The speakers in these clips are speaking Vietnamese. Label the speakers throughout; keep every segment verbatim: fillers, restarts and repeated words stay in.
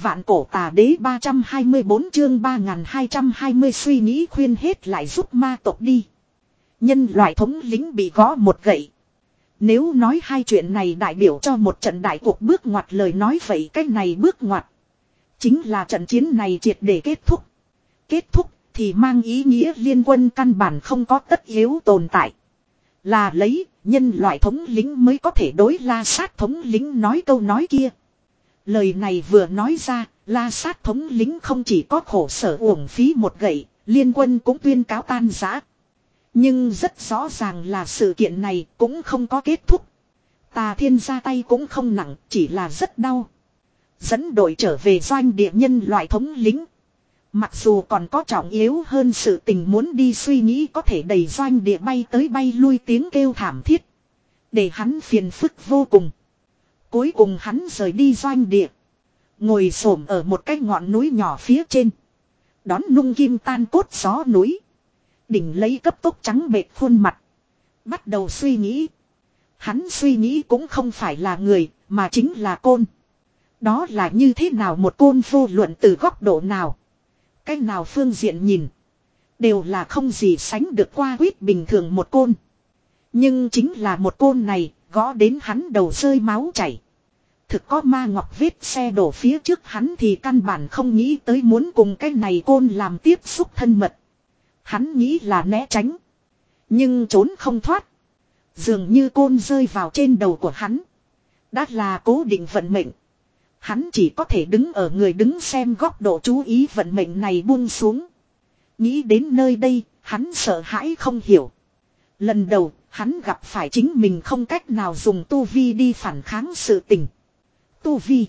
Speaker 1: Vạn cổ tà đế ba trăm hai mươi bốn chương ba nghìn hai trăm hai mươi suy nghĩ khuyên hết lại giúp ma tộc đi. Nhân loại thống lĩnh bị gõ một gậy. Nếu nói hai chuyện này đại biểu cho một trận đại cuộc bước ngoặt lời nói vậy cái này bước ngoặt. Chính là trận chiến này triệt để kết thúc. Kết thúc thì mang ý nghĩa liên quân căn bản không có tất yếu tồn tại. Là lấy nhân loại thống lĩnh mới có thể đối La Sát thống lĩnh nói câu nói kia. Lời này vừa nói ra, La Sát thống lĩnh không chỉ có khổ sở uổng phí một gậy, liên quân cũng tuyên cáo tan rã. Nhưng rất rõ ràng là sự kiện này cũng không có kết thúc. Tà Thiên ra tay cũng không nặng, chỉ là rất đau. Dẫn đội trở về doanh địa nhân loại thống lĩnh. Mặc dù còn có trọng yếu hơn sự tình muốn đi suy nghĩ có thể đẩy doanh địa bay tới bay lui tiếng kêu thảm thiết. Để hắn phiền phức vô cùng. Cuối cùng hắn rời đi doanh địa. Ngồi xổm ở một cái ngọn núi nhỏ phía trên. Đón nung kim tan cốt gió núi. Đỉnh lấy cấp tốc trắng bệch khuôn mặt. Bắt đầu suy nghĩ. Hắn suy nghĩ cũng không phải là người, mà chính là côn. Đó là như thế nào một côn vô luận từ góc độ nào. Cách nào phương diện nhìn. Đều là không gì sánh được qua quýt bình thường một côn. Nhưng chính là một côn này, gõ đến hắn đầu rơi máu chảy. Thực có ma ngọc vết xe đổ phía trước hắn thì căn bản không nghĩ tới muốn cùng cái này côn làm tiếp xúc thân mật. Hắn nghĩ là né tránh. Nhưng trốn không thoát. Dường như côn rơi vào trên đầu của hắn. Đã là cố định vận mệnh. Hắn chỉ có thể đứng ở người đứng xem góc độ chú ý vận mệnh này buông xuống. Nghĩ đến nơi đây, hắn sợ hãi không hiểu. Lần đầu, hắn gặp phải chính mình không cách nào dùng tu vi đi phản kháng sự tình. Tu vi.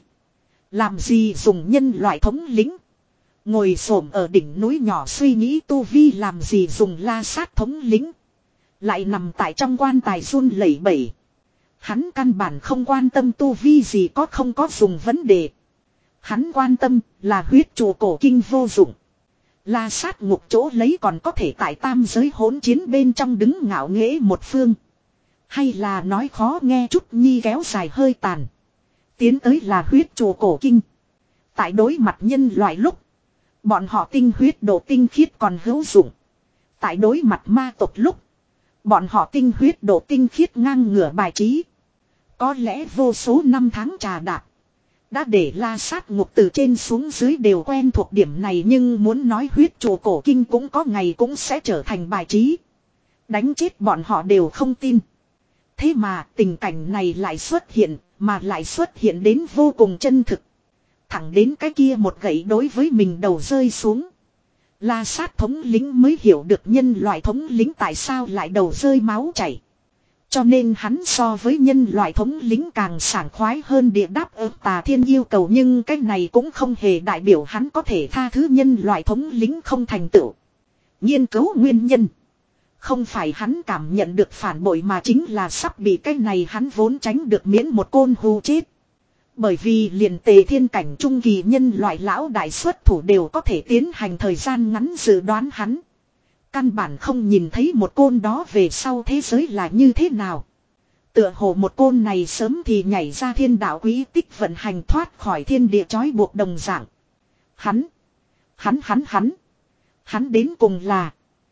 Speaker 1: Làm gì dùng nhân loại thống lĩnh. Ngồi xổm ở đỉnh núi nhỏ suy nghĩ tu vi làm gì dùng La Sát thống lĩnh. Lại nằm tại trong quan tài run lẩy bẩy. Hắn căn bản không quan tâm tu vi gì có không có dùng vấn đề. Hắn quan tâm là huyết trụ cổ kinh vô dụng. La Sát ngục chỗ lấy còn có thể tại tam giới hỗn chiến bên trong đứng ngạo nghễ một phương. Hay là nói khó nghe chút nhi kéo dài hơi tàn. Tiến tới là huyết trụ cổ kinh. Tại đối mặt nhân loại lúc. Bọn họ tinh huyết độ tinh khiết còn hữu dụng. Tại đối mặt ma tộc lúc. Bọn họ tinh huyết độ tinh khiết ngang ngửa bài trí. Có lẽ vô số năm tháng trà đạp. Đã để La Sát ngục từ trên xuống dưới đều quen thuộc điểm này. Nhưng muốn nói huyết trụ cổ kinh cũng có ngày cũng sẽ trở thành bài trí. Đánh chết bọn họ đều không tin. Thế mà tình cảnh này lại xuất hiện. Mà lại xuất hiện đến vô cùng chân thực. Thẳng đến cái kia một gậy đối với mình đầu rơi xuống. La Sát thống lĩnh mới hiểu được nhân loại thống lĩnh tại sao lại đầu rơi máu chảy. Cho nên hắn so với nhân loại thống lĩnh càng sảng khoái hơn địa đáp ứng Tà Thiên yêu cầu. Nhưng cái này cũng không hề đại biểu hắn có thể tha thứ nhân loại thống lĩnh không thành tựu. Nghiên cứu nguyên nhân. Không phải hắn cảm nhận được phản bội mà chính là sắp bị cái này hắn vốn tránh được miễn một côn hù chết. Bởi vì liền Tề Thiên cảnh trung kỳ nhân loại lão đại xuất thủ đều có thể tiến hành thời gian ngắn dự đoán hắn. Căn bản không nhìn thấy một côn đó về sau thế giới là như thế nào. Tựa hồ một côn này sớm thì nhảy ra thiên đạo quý tích vận hành thoát khỏi thiên địa trói buộc đồng dạng. Hắn, hắn hắn hắn, hắn đến cùng là,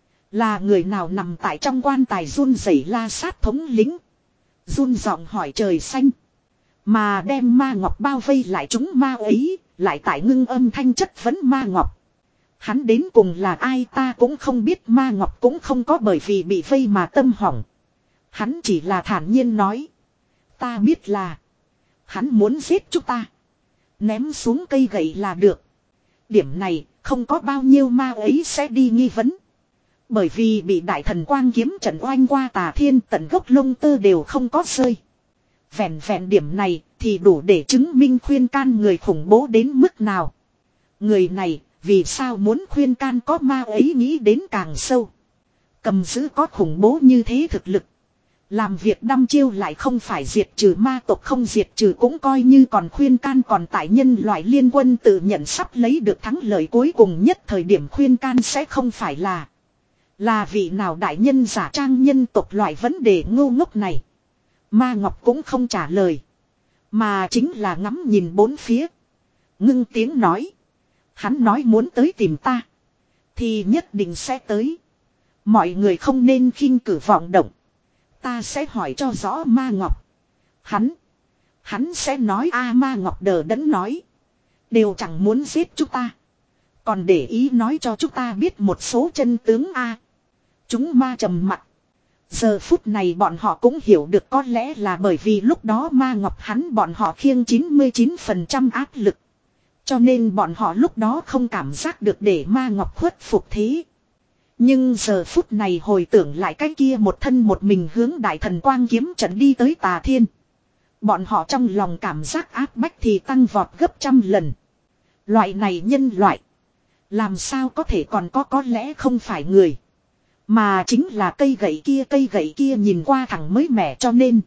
Speaker 1: là người nào nằm tại trong quan tài run rẩy La Sát thống lĩnh. Run giọng hỏi trời xanh. Mà đem ma ngọc bao vây lại chúng ma ấy, lại tại ngưng âm thanh chất vấn ma ngọc. Hắn đến cùng là ai ta cũng không biết ma ngọc cũng không có bởi vì bị vây mà tâm hỏng. Hắn chỉ là thản nhiên nói. Ta biết là, hắn muốn giết chúng ta. Ném xuống cây gậy là được. Điểm này, không có bao nhiêu ma ấy sẽ đi nghi vấn. Bởi vì bị đại thần quang kiếm trận oanh qua Tà Thiên tận gốc lông tơ đều không có rơi. Vẹn vẹn điểm này thì đủ để chứng minh khuyên can người khủng bố đến mức nào. Người này vì sao muốn khuyên can có ma ấy nghĩ đến càng sâu. Cầm giữ có khủng bố như thế thực lực. Làm việc đăm chiêu lại không phải diệt trừ ma tộc không diệt trừ cũng coi như còn khuyên can còn tại nhân loại liên quân tự nhận sắp lấy được thắng lợi cuối cùng nhất thời điểm khuyên can sẽ không phải là. Là vị nào đại nhân giả trang nhân tộc loại vấn đề ngu ngốc này. Ma Ngọc cũng không trả lời. Mà chính là ngắm nhìn bốn phía. Ngưng tiếng nói. Hắn nói muốn tới tìm ta. Thì nhất định sẽ tới. Mọi người không nên khinh cử vọng động. Ta sẽ hỏi cho rõ Ma Ngọc. Hắn. Hắn sẽ nói a Ma Ngọc đờ đẫn nói. Đều chẳng muốn giết chúng ta. Còn để ý nói cho chúng ta biết một số chân tướng a. Chúng ma trầm mặt. Giờ phút này bọn họ cũng hiểu được có lẽ là bởi vì lúc đó Ma Ngọc hắn bọn họ khiêng chín mươi chín phần trăm áp lực. Cho nên bọn họ lúc đó không cảm giác được để Ma Ngọc khuất phục thế. Nhưng giờ phút này hồi tưởng lại cái kia một thân một mình hướng đại thần quang kiếm trận đi tới Tà Thiên. Bọn họ trong lòng cảm giác áp bách thì tăng vọt gấp trăm lần. Loại này nhân loại. Làm sao có thể còn có có lẽ không phải người. Mà chính là cây gậy kia cây gậy kia nhìn qua thẳng mới mẻ cho nên.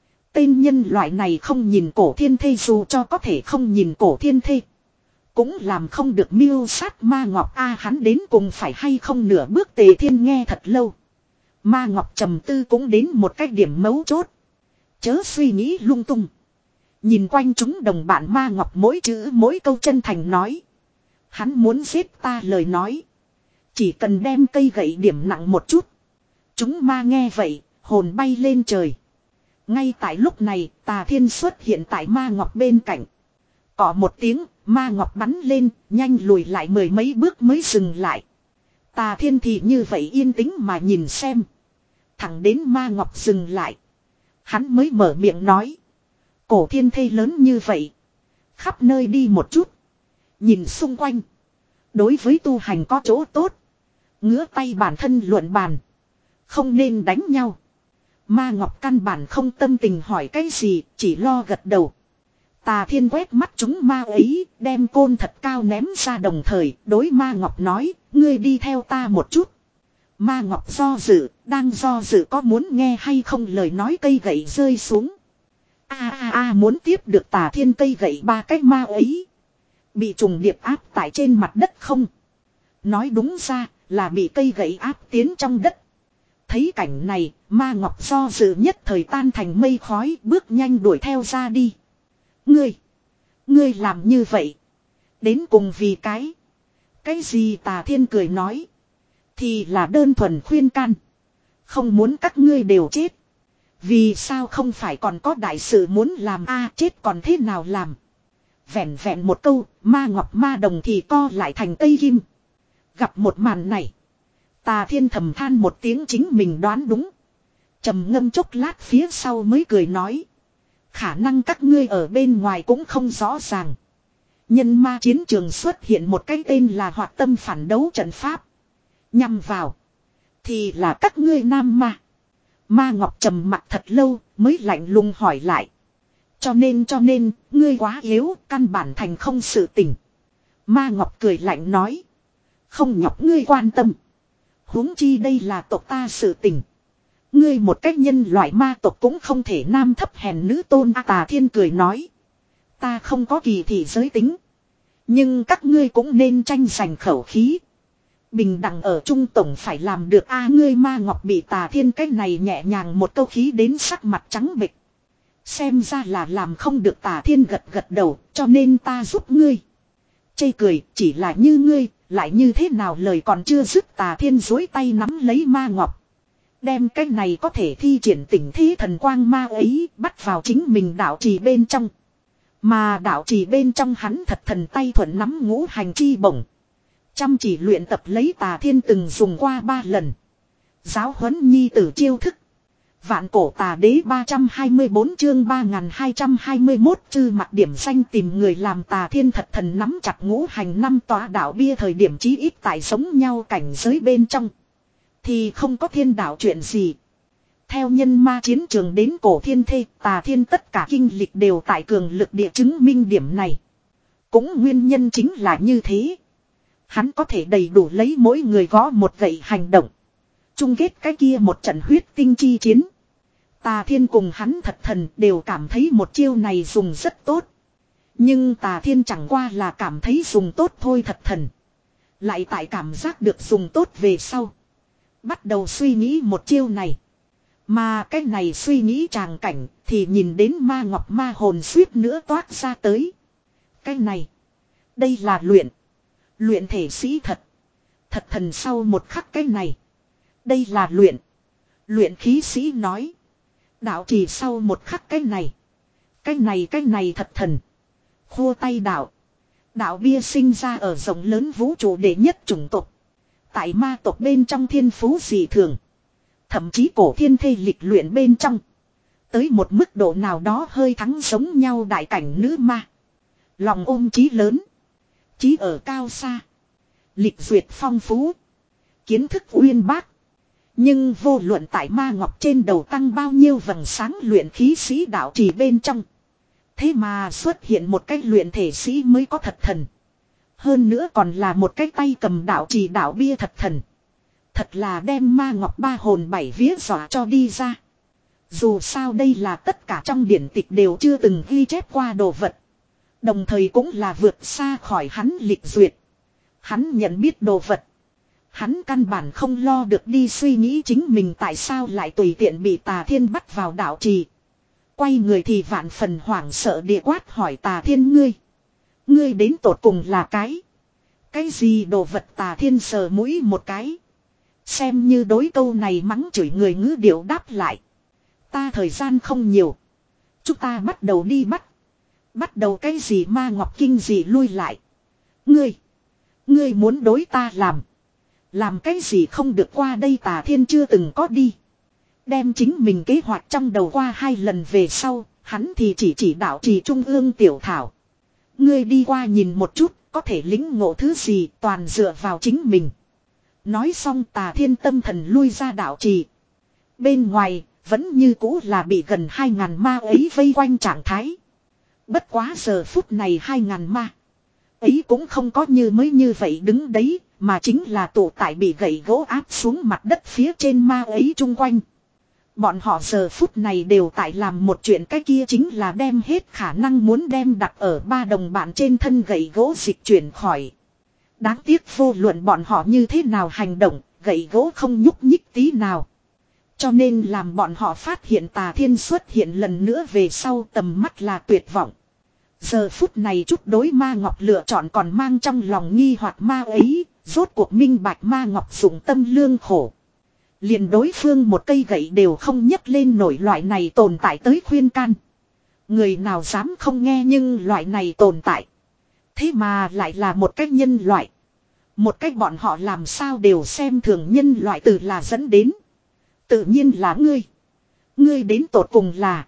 Speaker 1: Tên nhân loại này không nhìn cổ thiên thê dù cho có thể không nhìn cổ thiên thê. Cũng làm không được mưu sát Ma Ngọc a hắn đến cùng phải hay không nửa bước Tề Thiên nghe thật lâu. Ma Ngọc trầm tư cũng đến một cái điểm mấu chốt. Chớ suy nghĩ lung tung. Nhìn quanh chúng đồng bạn Ma Ngọc mỗi chữ mỗi câu chân thành nói. Hắn muốn giết ta lời nói. Chỉ cần đem cây gậy điểm nặng một chút. Chúng ma nghe vậy, hồn bay lên trời. Ngay tại lúc này, Tà Thiên xuất hiện tại Ma Ngọc bên cạnh. Cỏ một tiếng, Ma Ngọc bắn lên, nhanh lùi lại mười mấy bước mới dừng lại. Tà Thiên thì như vậy yên tĩnh mà nhìn xem. Thẳng đến Ma Ngọc dừng lại. Hắn mới mở miệng nói. Cổ thiên thê lớn như vậy. Khắp nơi đi một chút. Nhìn xung quanh. Đối với tu hành có chỗ tốt. Ngứa tay bản thân luận bàn. Không nên đánh nhau. Ma Ngọc căn bản không tâm tình hỏi cái gì, chỉ lo gật đầu. Tà Thiên quét mắt chúng ma ấy, đem côn thật cao ném ra đồng thời, đối Ma Ngọc nói, ngươi đi theo ta một chút. Ma Ngọc do dự, đang do dự có muốn nghe hay không lời nói cây gậy rơi xuống. A a a muốn tiếp được Tà Thiên cây gậy ba cái ma ấy. Bị trùng điệp áp tại trên mặt đất không. Nói đúng ra là bị cây gậy áp tiến trong đất. Thấy cảnh này, Ma Ngọc do dự nhất thời tan thành mây khói bước nhanh đuổi theo ra đi. Ngươi, ngươi làm như vậy. Đến cùng vì cái. Cái gì Tà Thiên cười nói. Thì là đơn thuần khuyên can. Không muốn các ngươi đều chết. Vì sao không phải còn có đại sự muốn làm a chết còn thế nào làm. Vẹn vẹn một câu, Ma Ngọc ma đồng thì co lại thành cây kim. Gặp một màn này. Tà Thiên thầm than một tiếng chính mình đoán đúng. Trầm ngâm chốc lát phía sau mới cười nói. Khả năng các ngươi ở bên ngoài cũng không rõ ràng. Nhân ma chiến trường xuất hiện một cái tên là hoạt tâm phản đấu trận pháp. Nhằm vào. Thì là các ngươi nam ma. Ma Ngọc trầm mặt thật lâu mới lạnh lùng hỏi lại. Cho nên cho nên, ngươi quá yếu, căn bản thành không sự tình. Ma Ngọc cười lạnh nói. Không nhọc ngươi quan tâm. Huống chi đây là tộc ta sự tình. Ngươi một cách nhân loại ma tộc cũng không thể nam thấp hèn nữ tôn. Tà Thiên cười nói. Ta không có kỳ thị giới tính. Nhưng các ngươi cũng nên tranh giành khẩu khí. Bình đẳng ở trung tổng phải làm được a ngươi Ma Ngọc bị Tà Thiên cách này nhẹ nhàng một câu khí đến sắc mặt trắng bệch. Xem ra là làm không được. Tà Thiên gật gật đầu, cho nên ta giúp ngươi. Chê cười, chỉ là như ngươi, lại như thế nào lời còn chưa dứt. Tà Thiên duỗi tay nắm lấy Ma Ngọc. Đem cái này có thể thi triển tỉnh thế thần quang ma ấy bắt vào chính mình đạo trì bên trong. Mà đạo trì bên trong hắn thật thần tay thuận nắm ngũ hành chi bổng. Chăm chỉ luyện tập lấy Tà Thiên từng dùng qua ba lần. Giáo huấn nhi tử chiêu thức. Vạn cổ tà đế ba trăm hai mươi bốn chương ba nghìn hai trăm hai mươi mốt chư mặt điểm xanh tìm người làm. Tà Thiên thật thần nắm chặt ngũ hành năm tòa đạo bia thời điểm chí ít tại giống nhau cảnh giới bên trong. Thì không có thiên đạo chuyện gì. Theo nhân ma chiến trường đến cổ thiên thê, Tà Thiên tất cả kinh lịch đều tại cường lực địa chứng minh điểm này. Cũng nguyên nhân chính là như thế. Hắn có thể đầy đủ lấy mỗi người gõ một gậy hành động. Chung kết cái kia một trận huyết tinh chi chiến. Tà Thiên cùng hắn thật thần đều cảm thấy một chiêu này dùng rất tốt. Nhưng Tà Thiên chẳng qua là cảm thấy dùng tốt thôi thật thần. Lại tại cảm giác được dùng tốt về sau. Bắt đầu suy nghĩ một chiêu này. Mà cái này suy nghĩ tràng cảnh thì nhìn đến Ma Ngọc ma hồn suýt nữa toát ra tới. Cái này. Đây là luyện. Luyện thể sĩ thật. Thật thần sau một khắc cái này. Đây là luyện. Luyện khí sĩ nói. Đạo trì sau một khắc cái này. Cái này cái này thật thần. Khô tay đạo. Đạo bia sinh ra ở rộng lớn vũ trụ đệ nhất chủng tộc. Tại ma tộc bên trong thiên phú dị thường. Thậm chí cổ thiên thê lịch luyện bên trong. Tới một mức độ nào đó hơi thắng giống nhau đại cảnh nữ ma. Lòng ôm chí lớn. Chí ở cao xa. Lịch duyệt phong phú. Kiến thức uyên bác. Nhưng vô luận tại ma ngọc trên đầu tăng bao nhiêu vầng sáng luyện khí sĩ đạo trì bên trong. Thế mà xuất hiện một cái luyện thể sĩ mới có thật thần. Hơn nữa còn là một cái tay cầm đạo trì đạo bia thật thần. Thật là đem ma ngọc ba hồn bảy vía dọa cho đi ra. Dù sao đây là tất cả trong điển tịch đều chưa từng ghi chép qua đồ vật. Đồng thời cũng là vượt xa khỏi hắn lịch duyệt. Hắn nhận biết đồ vật. Hắn căn bản không lo được đi suy nghĩ chính mình tại sao lại tùy tiện bị Tà Thiên bắt vào đạo trì. Quay người thì vạn phần hoảng sợ địa quát hỏi Tà Thiên ngươi. Ngươi đến tột cùng là cái. Cái gì đồ vật Tà Thiên sờ mũi một cái. Xem như đối câu này mắng chửi người ngữ điệu đáp lại. Ta thời gian không nhiều. Chúng ta bắt đầu đi bắt. Bắt đầu cái gì ma ngọc kinh gì lui lại. Ngươi. Ngươi muốn đối ta làm. Làm cái gì không được qua đây Tà Thiên chưa từng có đi. Đem chính mình kế hoạch trong đầu qua hai lần về sau. Hắn thì chỉ chỉ đạo trì trung ương tiểu thảo. Ngươi đi qua nhìn một chút. Có thể lĩnh ngộ thứ gì toàn dựa vào chính mình. Nói xong Tà Thiên tâm thần lui ra đạo trì. Bên ngoài vẫn như cũ là bị gần hai ngàn ma ấy vây quanh trạng thái. Bất quá giờ phút này hai ngàn ma ấy cũng không có như mới như vậy đứng đấy. Mà chính là tụ tại bị gậy gỗ áp xuống mặt đất phía trên ma ấy chung quanh. Bọn họ giờ phút này đều tại làm một chuyện, cái kia chính là đem hết khả năng muốn đem đặt ở ba đồng bạn trên thân gậy gỗ dịch chuyển khỏi. Đáng tiếc vô luận bọn họ như thế nào hành động, gậy gỗ không nhúc nhích tí nào. Cho nên làm bọn họ phát hiện Tà Thiên xuất hiện lần nữa về sau tầm mắt là tuyệt vọng. Giờ phút này chút đối ma ngọc lựa chọn còn mang trong lòng nghi hoặc ma ấy, rốt cuộc minh bạch ma ngọc dụng tâm lương khổ. Liền đối phương một cây gậy đều không nhấc lên nổi loại này tồn tại tới khuyên can. Người nào dám không nghe nhưng loại này tồn tại. Thế mà lại là một cách nhân loại. Một cách bọn họ làm sao đều xem thường nhân loại từ là dẫn đến. Tự nhiên là ngươi. Ngươi đến tột cùng là.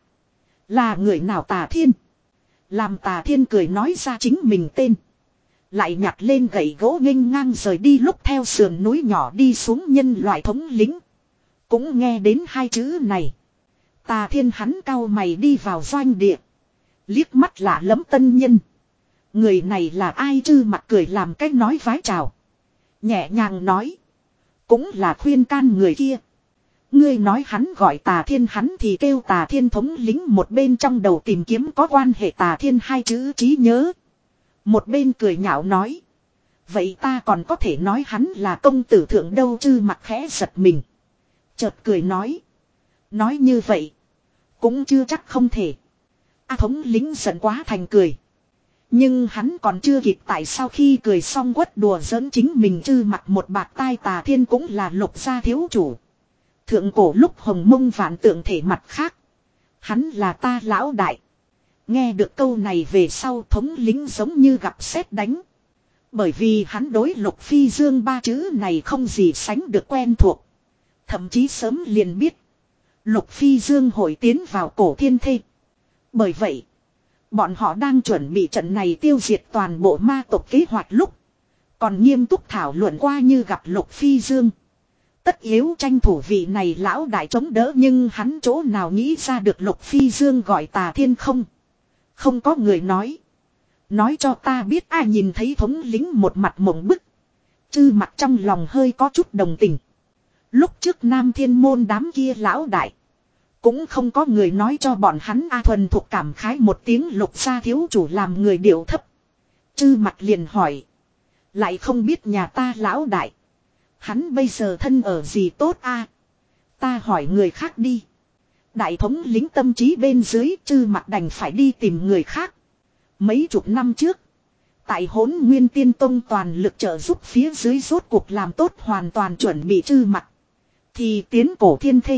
Speaker 1: Là người nào Tà Thiên. Làm Tà Thiên cười nói ra chính mình tên. Lại nhặt lên gậy gỗ nghênh ngang rời đi lúc theo sườn núi nhỏ đi xuống nhân loại thống lĩnh. Cũng nghe đến hai chữ này. Tà Thiên hắn cau mày đi vào doanh địa. Liếc mắt lạ lẫm tân nhân. Người này là ai chứ mặt cười làm cách nói vái chào. Nhẹ nhàng nói. Cũng là khuyên can người kia. Ngươi nói hắn gọi Tà Thiên hắn thì kêu Tà Thiên thống lĩnh một bên trong đầu tìm kiếm có quan hệ Tà Thiên hai chữ trí nhớ. Một bên cười nhạo nói. Vậy ta còn có thể nói hắn là công tử thượng đâu chứ mặt khẽ giật mình. Chợt cười nói. Nói như vậy. Cũng chưa chắc không thể. A thống lĩnh giận quá thành cười. Nhưng hắn còn chưa kịp tại sao khi cười xong quất đùa giỡn chính mình chư mặt một bạc tai Tà Thiên cũng là Lục gia thiếu chủ. Thượng cổ lúc hồng mông vạn tượng thể mặt khác. Hắn là ta lão đại. Nghe được câu này về sau thống lĩnh giống như gặp sét đánh. Bởi vì hắn đối Lục Phi Dương ba chữ này không gì sánh được quen thuộc. Thậm chí sớm liền biết. Lục Phi Dương hội tiến vào cổ thiên thê. Bởi vậy. Bọn họ đang chuẩn bị trận này tiêu diệt toàn bộ ma tộc kế hoạch lúc. Còn nghiêm túc thảo luận qua như gặp Lục Phi Dương. Tất yếu tranh thủ vị này lão đại chống đỡ nhưng hắn chỗ nào nghĩ ra được Lục Phi Dương gọi Tà Thiên không. Không có người nói. Nói cho ta biết ai nhìn thấy thống lĩnh một mặt mộng bức. Chư mặt trong lòng hơi có chút đồng tình. Lúc trước Nam Thiên Môn đám kia lão đại. Cũng không có người nói cho bọn hắn A thuần thuộc cảm khái một tiếng Lục gia thiếu chủ làm người điệu thấp. Chư mặt liền hỏi. Lại không biết nhà ta lão đại. Hắn bây giờ thân ở gì tốt a? Ta hỏi người khác đi. Đại thống lính tâm trí bên dưới chư mặt đành phải đi tìm người khác. Mấy chục năm trước. Tại Hỗn Nguyên Tiên Tông toàn lực trợ giúp phía dưới rốt cuộc làm tốt hoàn toàn chuẩn bị trư mặt. Thì tiến cổ thiên thê.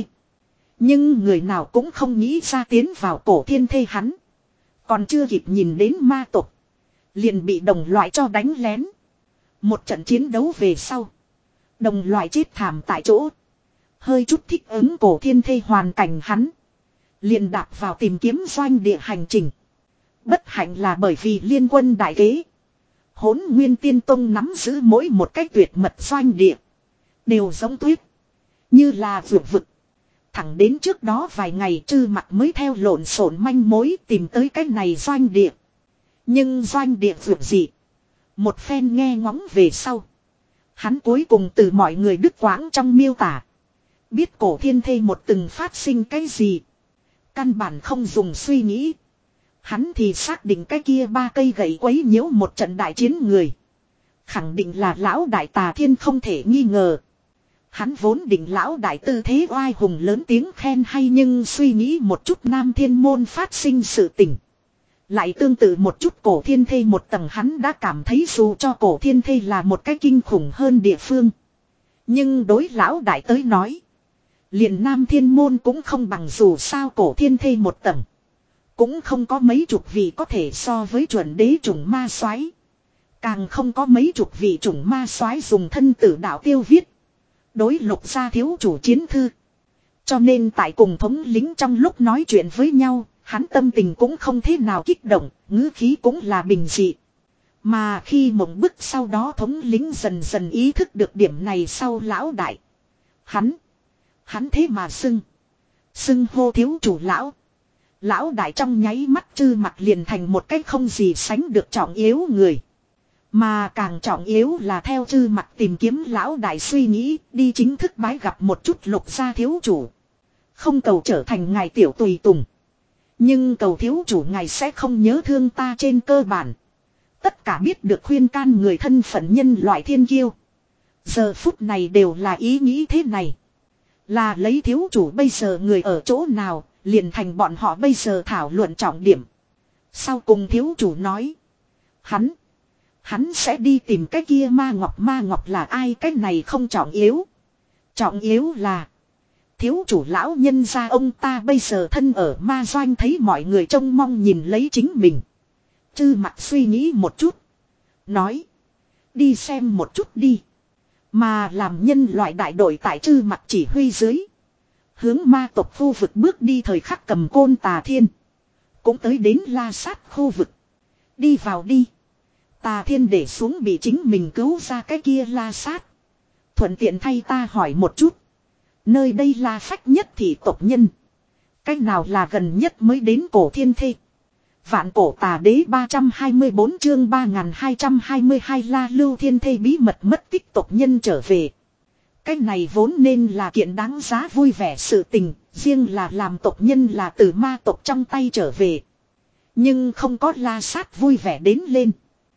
Speaker 1: Nhưng người nào cũng không nghĩ ra tiến vào cổ thiên thê hắn. Còn chưa kịp nhìn đến ma tộc. Liền bị đồng loại cho đánh lén. Một trận chiến đấu về sau. Đồng loại chết thảm tại chỗ. Hơi chút thích ứng cổ thiên thê hoàn cảnh hắn. Liền đạp vào tìm kiếm doanh địa hành trình. Bất hạnh là bởi vì liên quân đại kế. Hỗn Nguyên Tiên Tông nắm giữ mỗi một cách tuyệt mật doanh địa. Đều giống tuyết. Như là vượt vực. Thẳng đến trước đó vài ngày trư mặt mới theo lộn xộn manh mối tìm tới cái này doanh địa. Nhưng doanh địa vượt gì. Một phen nghe ngóng về sau. Hắn cuối cùng từ mọi người đứt quãng trong miêu tả. Biết cổ thiên thê một từng phát sinh cái gì. Căn bản không dùng suy nghĩ. Hắn thì xác định cái kia ba cây gậy quấy nhiễu một trận đại chiến người. Khẳng định là lão đại Tà Thiên không thể nghi ngờ. Hắn vốn định lão đại tư thế oai hùng lớn tiếng khen hay, nhưng suy nghĩ một chút Nam Thiên Môn phát sinh sự tình. Lại tương tự một chút cổ thiên thê một tầng, hắn đã cảm thấy dù cho cổ thiên thê là một cái kinh khủng hơn địa phương. Nhưng đối lão đại tới nói. Liền Nam Thiên Môn cũng không bằng, dù sao cổ thiên thê một tầng. Cũng không có mấy chục vị có thể so với chuẩn đế chủng ma soái. Càng không có mấy chục vị chủng ma soái dùng thân tử đạo tiêu viết. Đối lục gia thiếu chủ chiến thư. Cho nên tại cùng thống lĩnh trong lúc nói chuyện với nhau, hắn tâm tình cũng không thế nào kích động, ngữ khí cũng là bình dị. Mà khi mộng bức sau đó thống lĩnh dần dần ý thức được điểm này sau lão đại. Hắn, hắn thế mà xưng, xưng hô thiếu chủ lão. Lão đại trong nháy mắt trư mặt liền thành một cái không gì sánh được trọng yếu người. Mà càng trọng yếu là theo chư mặt tìm kiếm lão đại suy nghĩ, đi chính thức bái gặp một chút lục gia thiếu chủ. Không cầu trở thành ngài tiểu tùy tùng. Nhưng cầu thiếu chủ ngài sẽ không nhớ thương ta trên cơ bản. Tất cả biết được khuyên can người thân phận nhân loại thiên kiêu. Giờ phút này đều là ý nghĩ thế này. Là lấy thiếu chủ bây giờ người ở chỗ nào, liền thành bọn họ bây giờ thảo luận trọng điểm. Sau cùng thiếu chủ nói. Hắn. Hắn sẽ đi tìm cái kia ma ngọc. Ma ngọc là ai, cái này không trọng yếu. Trọng yếu là. Thiếu chủ lão nhân gia ông ta bây giờ thân ở ma doanh, thấy mọi người trông mong nhìn lấy chính mình. Chư mặt suy nghĩ một chút. Nói. Đi xem một chút đi. Mà làm nhân loại đại đội tại chư mặt chỉ huy dưới. Hướng ma tộc khu vực bước đi, thời khắc cầm côn Tà Thiên. Cũng tới đến La Sát khu vực. Đi vào đi. Tà Thiên để xuống bị chính mình cứu ra cái kia La Sát. Thuận tiện thay ta hỏi một chút. Nơi đây là phách nhất thì tộc nhân. Cách nào là gần nhất mới đến cổ thiên thê. Vạn cổ tà đế ba trăm hai mươi bốn chương ba nghìn hai trăm hai mươi hai La Lưu Thiên Thê bí mật mất tích tộc nhân trở về. Cách này vốn nên là kiện đáng giá vui vẻ sự tình, riêng là làm tộc nhân là từ ma tộc trong tay trở về. Nhưng không có La Sát vui vẻ đến lên.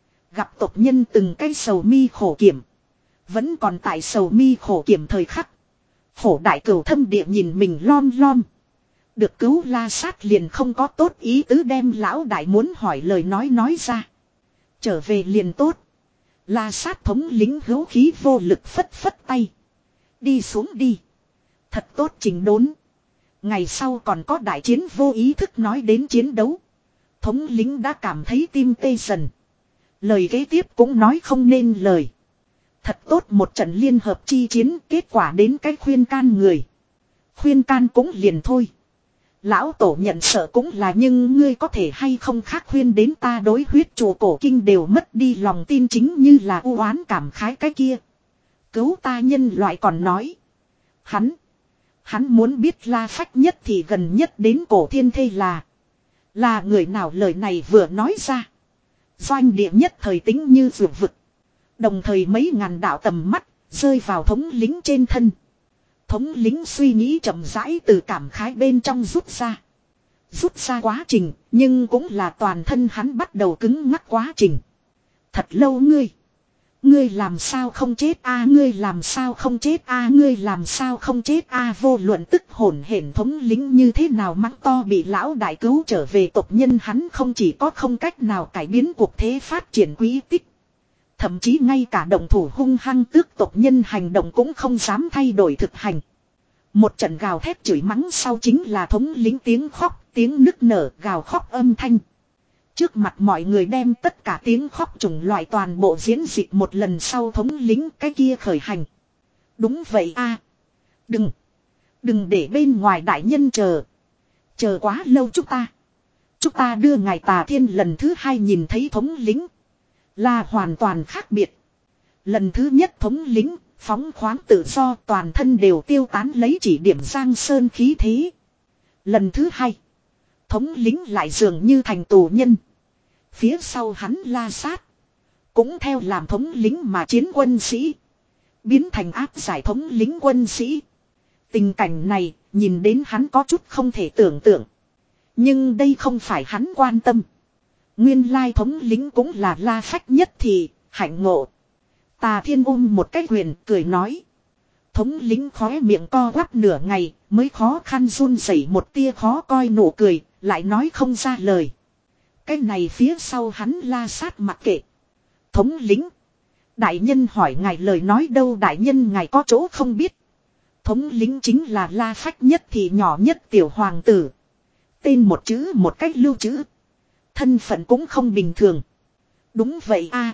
Speaker 1: Gặp tộc nhân từng cái sầu mi khổ kiểm. Vẫn còn tại sầu mi khổ kiểm thời khắc. Phổ đại cửu thâm địa nhìn mình lom lom. Được cứu La Sát liền không có tốt ý tứ đem lão đại muốn hỏi lời nói nói ra. Trở về liền tốt. La Sát thống lính hữu khí vô lực phất phất tay. Đi xuống đi. Thật tốt chỉnh đốn. Ngày sau còn có đại chiến vô ý thức nói đến chiến đấu. Thống lính đã cảm thấy tim tê dần. Lời kế tiếp cũng nói không nên lời. Thật tốt một trận liên hợp chi chiến, kết quả đến cái khuyên can người. Khuyên can cũng liền thôi. Lão tổ nhận sợ cũng là, nhưng ngươi có thể hay không khác khuyên đến ta đối huyết chùa cổ kinh đều mất đi lòng tin, chính như là u oán cảm khái cái kia. Cứu ta nhân loại còn nói. Hắn. Hắn muốn biết La Phách nhất thì gần nhất đến cổ thiên thê là. Là người nào, lời này vừa nói ra. Doanh địa nhất thời tính như vượt vực. Đồng thời mấy ngàn đạo tầm mắt rơi vào thống lính trên thân. Thống lính suy nghĩ chậm rãi từ cảm khái bên trong rút ra. Rút ra quá trình, nhưng cũng là toàn thân hắn bắt đầu cứng ngắc quá trình. Thật lâu ngươi. Ngươi làm sao không chết a ngươi làm sao không chết a ngươi làm sao không chết a vô luận tức hồn hển thống lĩnh như thế nào mắng to bị lão đại cứu trở về tộc nhân hắn không chỉ có không cách nào cải biến cuộc thế phát triển quý tích. Thậm chí ngay cả động thủ hung hăng tước tộc nhân hành động cũng không dám thay đổi thực hành. Một trận gào thét chửi mắng sau chính là thống lĩnh tiếng khóc, tiếng nức nở gào khóc âm thanh. Trước mặt mọi người đem tất cả tiếng khóc chủng loại toàn bộ diễn dịch một lần sau thống lĩnh cái kia khởi hành. Đúng vậy a, Đừng. Đừng để bên ngoài đại nhân chờ. Chờ quá lâu chúng ta. Chúng ta đưa ngài Tà Thiên lần thứ hai nhìn thấy thống lĩnh. Là hoàn toàn khác biệt. Lần thứ nhất thống lĩnh, phóng khoáng tự do toàn thân đều tiêu tán lấy chỉ điểm giang sơn khí thế. Lần thứ hai, thống lĩnh lại dường như thành tù nhân. Phía sau hắn La Sát. Cũng theo làm thống lĩnh mà chiến quân sĩ. Biến thành áp giải thống lĩnh quân sĩ. Tình cảnh này, nhìn đến hắn có chút không thể tưởng tượng. Nhưng đây không phải hắn quan tâm. Nguyên lai thống lĩnh cũng là La Phách nhất thì, hạnh ngộ. Tà Thiên ôm một cái quyền, cười nói. Thống lĩnh khóe miệng co quắp nửa ngày, mới khó khăn run rẩy một tia khó coi nụ cười, lại nói không ra lời. Cái này phía sau hắn La Sát mặc kệ. Thống lĩnh. Đại nhân hỏi ngài lời nói đâu đại nhân ngài có chỗ không biết. Thống lĩnh chính là La Phách nhất thì nhỏ nhất tiểu hoàng tử. Tên một chữ một cách lưu trữ. Thân phận cũng không bình thường. Đúng vậy a,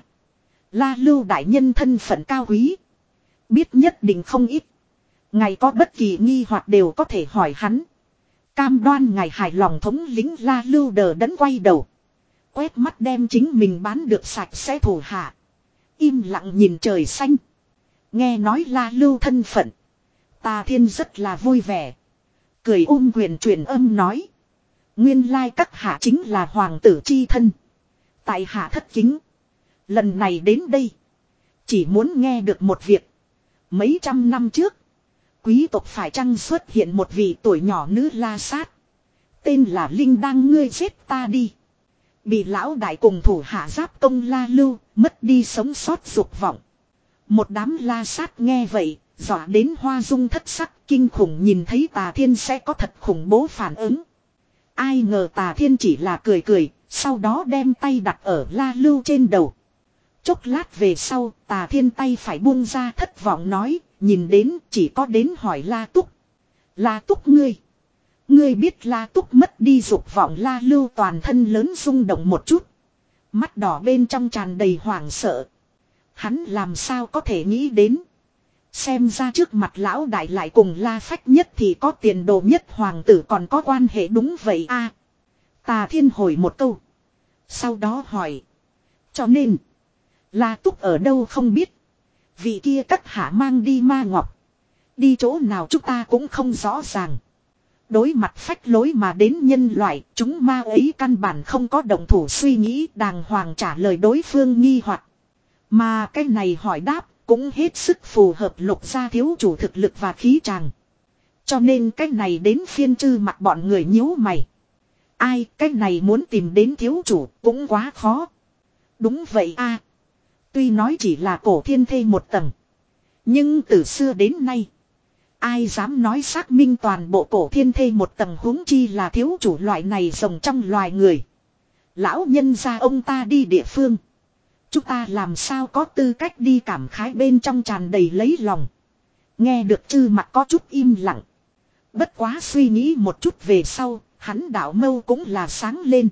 Speaker 1: La Lưu đại nhân thân phận cao quý. Biết nhất định không ít. Ngài có bất kỳ nghi hoặc đều có thể hỏi hắn. Cam đoan ngài hài lòng thống lĩnh La Lưu đờ đẫn quay đầu. Quét mắt đem chính mình bán được sạch sẽ thủ hạ. Im lặng nhìn trời xanh. Nghe nói La Lưu thân phận. Tà Thiên rất là vui vẻ. Cười ôm quyền truyền âm nói. Nguyên lai các hạ chính là hoàng tử chi thân. Tại hạ thất kính. Lần này đến đây. Chỉ muốn nghe được một việc. Mấy trăm năm trước. Quý tộc phải chăng xuất hiện một vị tuổi nhỏ nữ La Sát. Tên là Linh đang ngươi giết ta đi. Bị lão đại cùng thủ hạ giáp công La Lưu. Mất đi sống sót dục vọng. Một đám La Sát nghe vậy. Dọa đến hoa dung thất sắc. Kinh khủng nhìn thấy Tà Thiên sẽ có thật khủng bố phản ứng. Ai ngờ Tà Thiên chỉ là cười cười. Sau đó đem tay đặt ở La Lưu trên đầu. Chốc lát về sau, Tà Thiên tay phải buông ra thất vọng nói, nhìn đến chỉ có đến hỏi La Túc. La Túc ngươi. Ngươi biết La Túc mất đi dục vọng La Lưu toàn thân lớn rung động một chút. Mắt đỏ bên trong tràn đầy hoảng sợ. Hắn làm sao có thể nghĩ đến. Xem ra trước mặt lão đại lại cùng La Phách nhất thì có tiền đồ nhất hoàng tử còn có quan hệ đúng vậy a. Tà Thiên hồi một câu. Sau đó hỏi. Cho nên. La Túc ở đâu không biết. Vị kia các hạ mang đi ma ngọc. Đi chỗ nào chúng ta cũng không rõ ràng. Đối mặt phách lối mà đến nhân loại. Chúng ma ấy căn bản không có động thủ suy nghĩ đàng hoàng trả lời đối phương nghi hoặc. Mà cái này hỏi đáp cũng hết sức phù hợp Lục gia thiếu chủ thực lực và khí tràng. Cho nên cái này đến phiên chư mặt bọn người nhíu mày. Ai cái này muốn tìm đến thiếu chủ cũng quá khó. Đúng vậy a. Tuy nói chỉ là cổ thiên thê một tầng. Nhưng từ xưa đến nay. Ai dám nói xác minh toàn bộ cổ thiên thê một tầng huống chi là thiếu chủ loại này rồng trong loài người. Lão nhân gia ông ta đi địa phương. Chúng ta làm sao có tư cách đi cảm khái bên trong tràn đầy lấy lòng. Nghe được chư mặt có chút im lặng. Bất quá suy nghĩ một chút về sau, hắn đạo mâu cũng là sáng lên.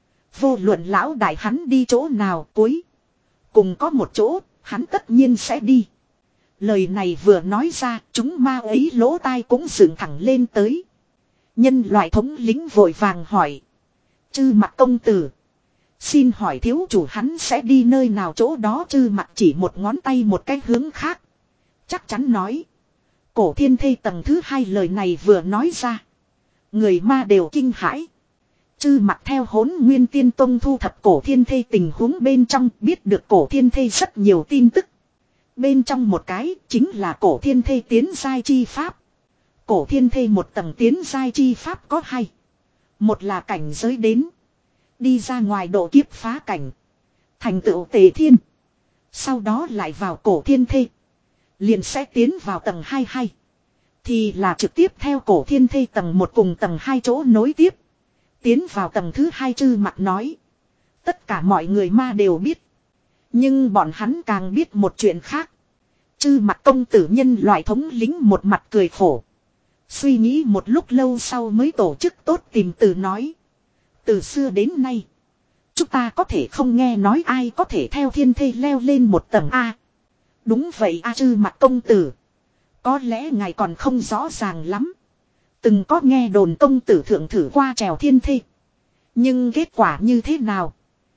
Speaker 1: Vô luận lão đại hắn đi chỗ nào cuối. Cùng có một chỗ, hắn tất nhiên sẽ đi. Lời này vừa nói ra, chúng ma ấy lỗ tai cũng dựng thẳng lên tới. Nhân loại thống lĩnh vội vàng hỏi. Chư mặt công tử. Xin hỏi thiếu chủ hắn sẽ đi nơi nào chỗ đó chư mặt chỉ một ngón tay một cái hướng khác. Chắc chắn nói. Cổ thiên thê tầng thứ hai lời này vừa nói ra. Người ma đều kinh hãi. Chư mặt theo hỗn nguyên tiên tông thu thập cổ thiên thê tình huống bên trong biết được cổ thiên thê rất nhiều tin tức. Bên trong một cái chính là cổ thiên thê tiến giai chi pháp. Cổ thiên thê một tầng tiến giai chi pháp có hai. Một là cảnh giới đến. Đi ra ngoài độ kiếp phá cảnh. Thành tựu tề thiên. Sau đó lại vào cổ thiên thê. Liền sẽ tiến vào tầng hai hay. Thì là trực tiếp theo cổ thiên thê tầng một cùng tầng hai chỗ nối tiếp. Tiến vào tầng thứ hai Chư Mặt nói. Tất cả mọi người ma đều biết. Nhưng bọn hắn càng biết một chuyện khác. Chư Mặt công tử nhân loại thống lính một mặt cười khổ. Suy nghĩ một lúc lâu sau mới tổ chức tốt tìm từ nói. Từ xưa đến nay. Chúng ta có thể không nghe nói ai có thể theo thiên thê leo lên một tầng A. Đúng vậy A Chư Mặt công tử. Có lẽ ngài còn không rõ ràng lắm. Từng có nghe đồn công tử thượng thử qua trèo thiên thê. Nhưng kết quả như thế nào?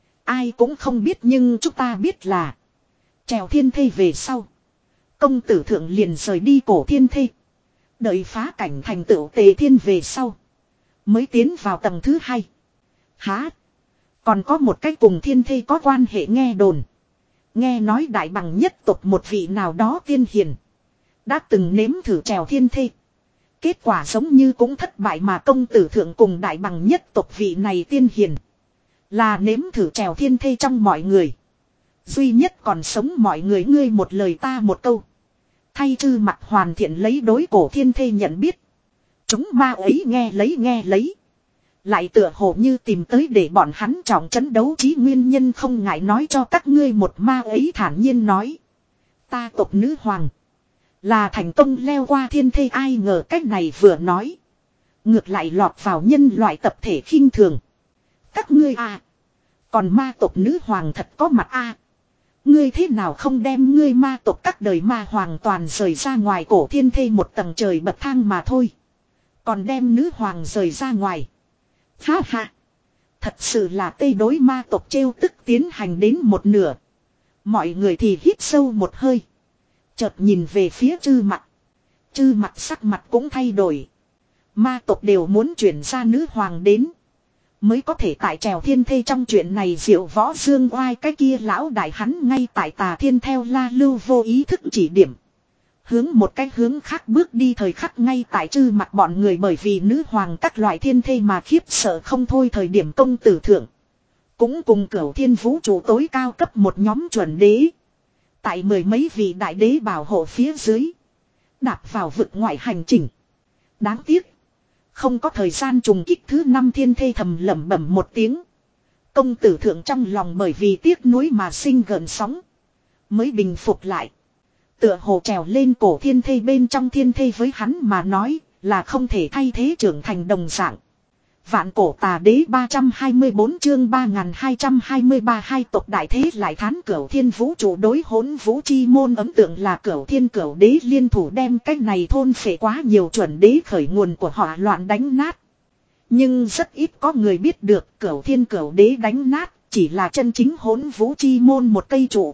Speaker 1: Ai cũng không biết nhưng chúng ta biết là. Trèo thiên thê về sau. Công tử thượng liền rời đi cổ thiên thê. Đợi phá cảnh thành tựu tề thiên về sau. Mới tiến vào tầng thứ hai. Hả? Còn có một cái cùng thiên thê có quan hệ nghe đồn. Nghe nói đại bằng nhất tộc một vị nào đó tiên hiền. Đã từng nếm thử trèo thiên thê. Kết quả giống như cũng thất bại mà công tử thượng cùng đại bằng nhất tộc vị này tiên hiền. Là nếm thử trèo thiên thê trong mọi người. Duy nhất còn sống mọi người ngươi một lời ta một câu. Thay Chư Mặt hoàn thiện lấy đối cổ thiên thê nhận biết. Chúng ma ấy nghe lấy nghe lấy. Lại tựa hồ như tìm tới để bọn hắn trọng trấn đấu trí nguyên nhân không ngại nói cho các ngươi một ma ấy thản nhiên nói. Ta tộc nữ hoàng. Là thành công leo qua thiên thê ai ngờ cách này vừa nói. Ngược lại lọt vào nhân loại tập thể khinh thường. Các ngươi à. Còn ma tộc nữ hoàng thật có mặt a. Ngươi thế nào không đem ngươi ma tộc các đời ma hoàng toàn rời ra ngoài cổ thiên thê một tầng trời bậc thang mà thôi. Còn đem nữ hoàng rời ra ngoài. Ha ha. Thật sự là tê đối ma tộc trêu tức tiến hành đến một nửa. Mọi người thì hít sâu một hơi. Chợt nhìn về phía Chư Mặt. Chư Mặt sắc mặt cũng thay đổi. Ma tộc đều muốn chuyển ra nữ hoàng đến. Mới có thể tại trèo thiên thê trong chuyện này diệu võ dương oai cái kia lão đại hắn ngay tại Tà Thiên theo La Lưu vô ý thức chỉ điểm. Hướng một cái hướng khác bước đi thời khắc ngay tại Chư Mặt bọn người bởi vì nữ hoàng các loại thiên thê mà khiếp sợ không thôi thời điểm công tử thượng. Cũng cùng cửu thiên vũ trụ tối cao cấp một nhóm chuẩn đế. Tại mười mấy vị đại đế bảo hộ phía dưới. Đạp vào vực ngoại hành trình. Đáng tiếc. Không có thời gian trùng kích thứ năm thiên thê thầm lẩm bẩm một tiếng. Công tử thượng trong lòng bởi vì tiếc nuối mà sinh gợn sóng. Mới bình phục lại. Tựa hồ trèo lên cổ thiên thê bên trong thiên thê với hắn mà nói là không thể thay thế trưởng thành đồng dạng. Vạn cổ tà đế ba trăm hai mươi bốn chương ba nghìn hai trăm hai mươi ba hai tộc đại thế lại thán cửu thiên vũ trụ đối hỗn vũ chi môn ấn tượng là cửu thiên cửu đế liên thủ đem cách này thôn phệ quá nhiều chuẩn đế khởi nguồn của họ loạn đánh nát. Nhưng rất ít có người biết được cửu thiên cửu đế đánh nát chỉ là chân chính hỗn vũ chi môn một cây trụ.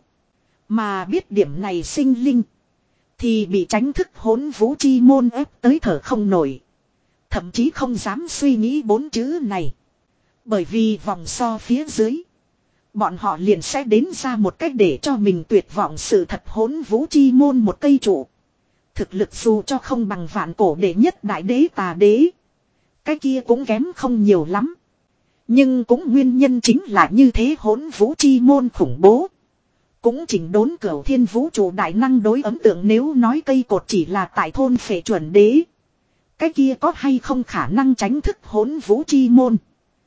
Speaker 1: Mà biết điểm này sinh linh thì bị tránh thức hỗn vũ chi môn ép tới thở không nổi. Thậm chí không dám suy nghĩ bốn chữ này. Bởi vì vòng so phía dưới. Bọn họ liền sẽ đến ra một cách để cho mình tuyệt vọng sự thật hỗn vũ chi môn một cây trụ. Thực lực dù cho không bằng vạn cổ đệ nhất đại đế Tà đế. Cái kia cũng kém không nhiều lắm. Nhưng cũng nguyên nhân chính là như thế hỗn vũ chi môn khủng bố. Cũng chỉnh đốn cửu thiên vũ trụ đại năng đối ấn tượng nếu nói cây cột chỉ là tại thôn phệ chuẩn đế. Cái kia có hay không khả năng tránh thức hỗn vũ chi môn.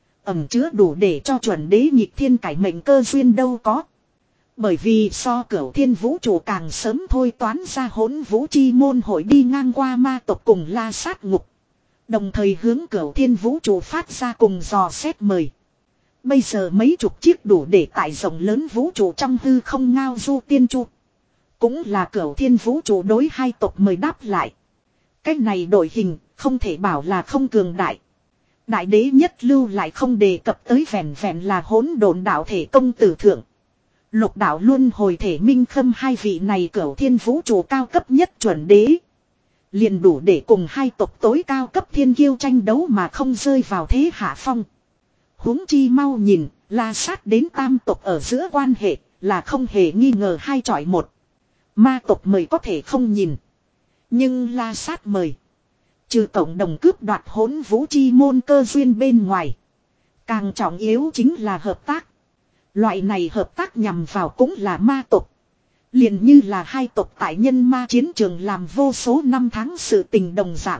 Speaker 1: Ẩm chứa đủ để cho chuẩn đế nhịp thiên cải mệnh cơ duyên đâu có. Bởi vì so cửu thiên vũ trụ càng sớm thôi toán ra hỗn vũ chi môn hội đi ngang qua ma tộc cùng la sát ngục. Đồng thời hướng cửu thiên vũ trụ phát ra cùng dò xét mời. Bây giờ mấy chục chiếc đủ để tải rộng lớn vũ trụ trong hư không ngao du tiên chu. Cũng là cửu thiên vũ trụ đối hai tộc mời đáp lại. Cách này đổi hình không thể bảo là không cường đại. Đại đế nhất lưu lại không đề cập tới vẹn vẹn là hỗn độn đạo thể công tử thượng. Lục đạo luân hồi thể minh khâm hai vị này cửu thiên vũ trụ cao cấp nhất chuẩn đế. Liền đủ để cùng hai tộc tối cao cấp thiên kiêu tranh đấu mà không rơi vào thế hạ phong. Huống chi mau nhìn, la sát đến tam tộc ở giữa quan hệ là không hề nghi ngờ hai chọi một. Ma tộc mời có thể không nhìn. Nhưng la sát mời. Trừ cộng đồng cướp đoạt hỗn vũ chi môn cơ duyên bên ngoài. Càng trọng yếu chính là hợp tác. Loại này hợp tác nhằm vào cũng là ma tộc. Liền như là hai tộc tại nhân ma chiến trường làm vô số năm tháng sự tình đồng dạng.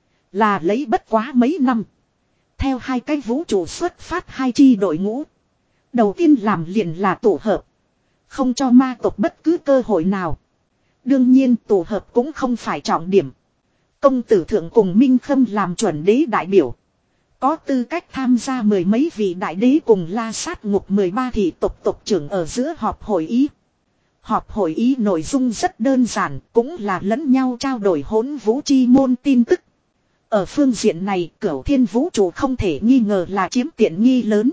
Speaker 1: Là lấy bất quá mấy năm. Theo hai cái vũ trụ xuất phát hai chi đội ngũ. Đầu tiên làm liền là tổ hợp. Không cho ma tộc bất cứ cơ hội nào. Đương nhiên tổ hợp cũng không phải trọng điểm. Công tử thượng cùng Minh Khâm làm chuẩn đế đại biểu. Có tư cách tham gia mười mấy vị đại đế cùng la sát ngục mười ba thị tộc tộc trưởng ở giữa họp hội ý. Họp hội ý nội dung rất đơn giản, cũng là lẫn nhau trao đổi hỗn vũ chi môn tin tức. Ở phương diện này, Cửu Thiên vũ trụ không thể nghi ngờ là chiếm tiện nghi lớn.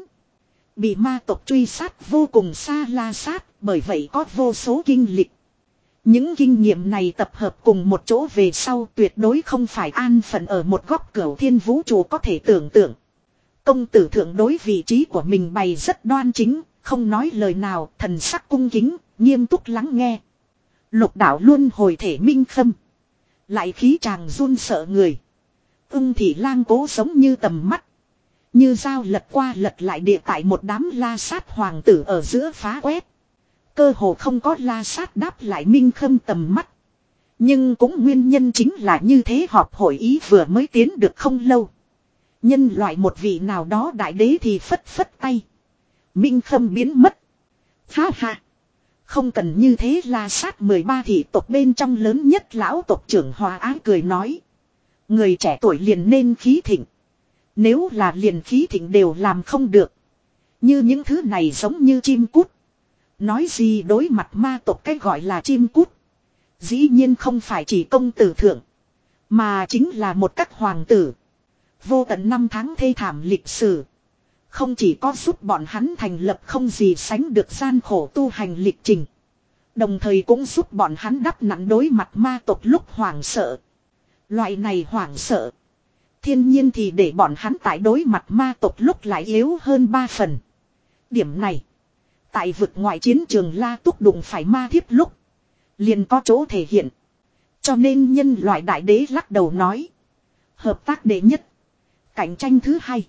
Speaker 1: Bị ma tộc truy sát vô cùng xa la sát, bởi vậy có vô số kinh lịch. Những kinh nghiệm này tập hợp cùng một chỗ về sau tuyệt đối không phải an phận ở một góc Cửu Thiên vũ trụ có thể tưởng tượng. Công tử thượng đối vị trí của mình bày rất đoan chính, không nói lời nào, thần sắc cung kính, nghiêm túc lắng nghe. Lục đạo luôn hồi thể Minh Khâm. Lại khí chàng run sợ người. Ưng thị lang cố giống như tầm mắt. Như dao lật qua lật lại địa tại một đám la sát hoàng tử ở giữa phá quét. Cơ hồ không có la sát đáp lại Minh Khâm tầm mắt. Nhưng cũng nguyên nhân chính là như thế họp hội ý vừa mới tiến được không lâu. Nhân loại một vị nào đó đại đế thì phất phất tay. Minh Khâm biến mất. Ha ha. Không cần như thế la sát mười ba thị tộc bên trong lớn nhất lão tộc trưởng Hòa Ái cười nói. Người trẻ tuổi liền nên khí thịnh. Nếu là liền khí thịnh đều làm không được. Như những thứ này giống như chim cút. Nói gì đối mặt ma tộc cái gọi là chim cút. Dĩ nhiên không phải chỉ công tử thượng. Mà chính là một các hoàng tử. Vô tận năm tháng thê thảm lịch sử. Không chỉ có giúp bọn hắn thành lập không gì sánh được gian khổ tu hành lịch trình. Đồng thời cũng giúp bọn hắn đắp nặn đối mặt ma tộc lúc hoảng sợ. Loại này hoảng sợ. Thiên nhiên thì để bọn hắn tại đối mặt ma tộc lúc lại yếu hơn ba phần. Điểm này. Tại vực ngoại chiến trường La Túc đụng phải ma thiếp lúc. Liền có chỗ thể hiện. Cho nên nhân loại đại đế lắc đầu nói. Hợp tác đệ nhất. Cạnh tranh thứ hai.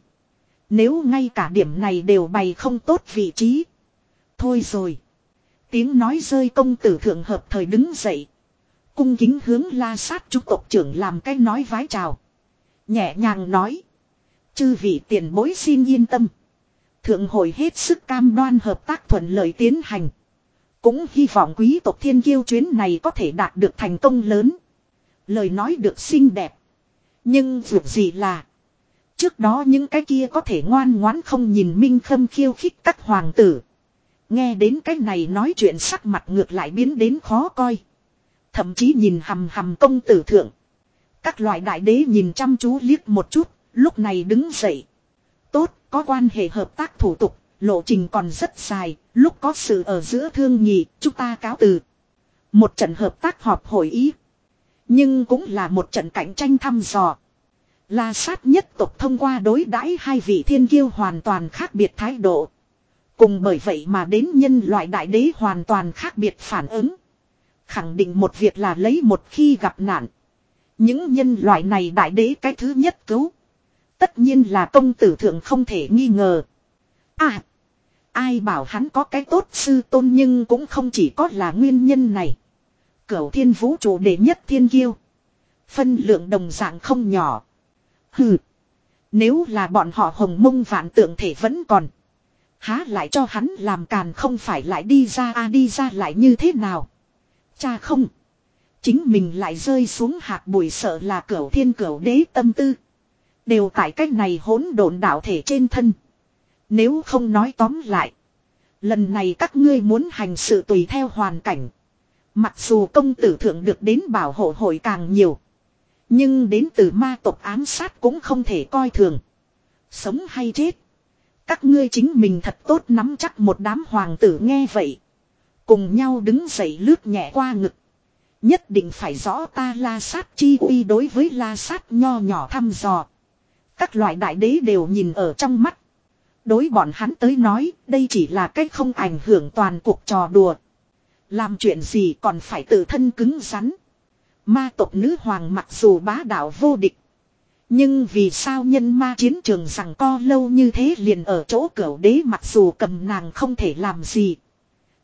Speaker 1: Nếu ngay cả điểm này đều bày không tốt vị trí. Thôi rồi. Tiếng nói rơi công tử thượng hợp thời đứng dậy. Cung kính hướng la sát chúng tộc trưởng làm cái nói vái chào. Nhẹ nhàng nói. Chư vị tiền bối xin yên tâm. Thượng hội hết sức cam đoan hợp tác thuận lợi tiến hành. Cũng hy vọng quý tộc thiên kiêu chuyến này có thể đạt được thành công lớn. Lời nói được xinh đẹp. Nhưng dù gì là. Trước đó những cái kia có thể ngoan ngoãn không nhìn Minh Khâm khiêu khích các hoàng tử. Nghe đến cái này nói chuyện sắc mặt ngược lại biến đến khó coi. Thậm chí nhìn hầm hầm công tử thượng. Các loại đại đế nhìn chăm chú liếc một chút, lúc này đứng dậy. Tốt, có quan hệ hợp tác thủ tục, lộ trình còn rất dài, lúc có sự ở giữa thương nhị, chúng ta cáo từ. Một trận hợp tác họp hội ý. Nhưng cũng là một trận cạnh tranh thăm dò. La sát nhất tộc thông qua đối đãi hai vị thiên kiêu hoàn toàn khác biệt thái độ. Cùng bởi vậy mà đến nhân loại đại đế hoàn toàn khác biệt phản ứng. Khẳng định một việc là lấy một khi gặp nạn. Những nhân loại này đại đế cái thứ nhất cứu. Tất nhiên là công tử thượng không thể nghi ngờ. À, ai bảo hắn có cái tốt sư tôn nhưng cũng không chỉ có là nguyên nhân này. Cửu Thiên vũ trụ đệ nhất thiên kiêu. Phân lượng đồng dạng không nhỏ. Hừ. Nếu là bọn họ hồng mông vạn tượng thể vẫn còn. Há lại cho hắn làm càn không phải lại đi ra a à đi ra lại như thế nào. Cha không. Chính mình lại rơi xuống hạt bụi sợ là Cửu Thiên Cửu Đế tâm tư. Đều tại cách này hỗn độn đạo thể trên thân. Nếu không nói tóm lại. Lần này các ngươi muốn hành sự tùy theo hoàn cảnh. Mặc dù công tử thượng được đến bảo hộ hội càng nhiều. Nhưng đến từ ma tộc ám sát cũng không thể coi thường. Sống hay chết. Các ngươi chính mình thật tốt nắm chắc một đám hoàng tử nghe vậy. Cùng nhau đứng dậy lướt nhẹ qua ngực. Nhất định phải rõ ta la sát chi uy đối với la sát nho nhỏ thăm dò. Các loại đại đế đều nhìn ở trong mắt. Đối bọn hắn tới nói đây chỉ là cách không ảnh hưởng toàn cuộc trò đùa. Làm chuyện gì còn phải tự thân cứng rắn. Ma tộc nữ hoàng mặc dù bá đạo vô địch. Nhưng vì sao nhân ma chiến trường rằng co lâu như thế liền ở chỗ Cửu Đế mặc dù cầm nàng không thể làm gì.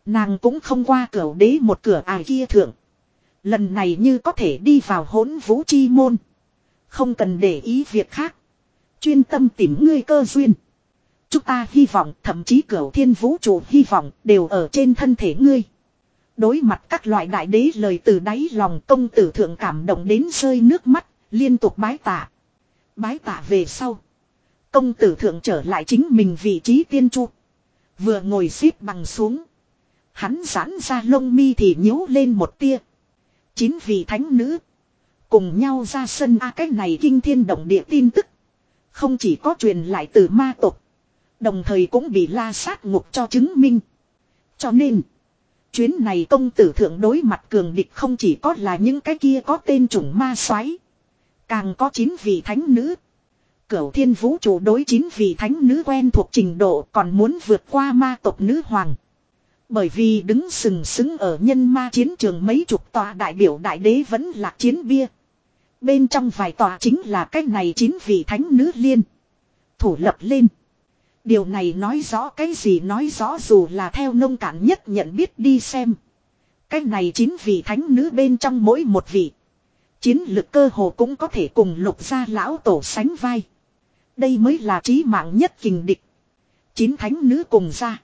Speaker 1: Nàng cũng không qua cửa đế một cửa ải kia thượng. Lần này như có thể đi vào hỗn vũ chi môn. Không cần để ý việc khác. Chuyên tâm tìm ngươi cơ duyên. Chúng ta hy vọng, thậm chí cửu thiên vũ trụ hy vọng đều ở trên thân thể ngươi. Đối mặt các loại đại đế lời từ đáy lòng, công tử thượng cảm động đến rơi nước mắt, liên tục bái tạ. Bái tạ về sau. Công tử thượng trở lại chính mình vị trí tiên chu. Vừa ngồi xếp bằng xuống. Hắn giãn ra lông mi thì nhíu lên một tia. Chín vị thánh nữ. Cùng nhau ra sân a cái này kinh thiên động địa tin tức. Không chỉ có truyền lại từ ma tộc. Đồng thời cũng bị la sát ngục cho chứng minh. Cho nên. Chuyến này công tử thượng đối mặt cường địch không chỉ có là những cái kia có tên chủng ma soái, càng có chín vị thánh nữ. Cửu thiên vũ trụ đối chín vị thánh nữ quen thuộc trình độ còn muốn vượt qua ma tộc nữ hoàng. Bởi vì đứng sừng sững ở nhân ma chiến trường mấy chục tòa đại biểu đại đế vẫn là chiến bia. Bên trong vài tòa chính là cái này chín vị thánh nữ liên thủ lập lên. Điều này nói rõ cái gì, nói rõ dù là theo nông cạn nhất nhận biết đi xem. Cái này chín vị thánh nữ bên trong mỗi một vị. Chiến lực cơ hồ cũng có thể cùng lục gia lão tổ sánh vai. Đây mới là trí mạng nhất kình địch. Chín thánh nữ cùng ra.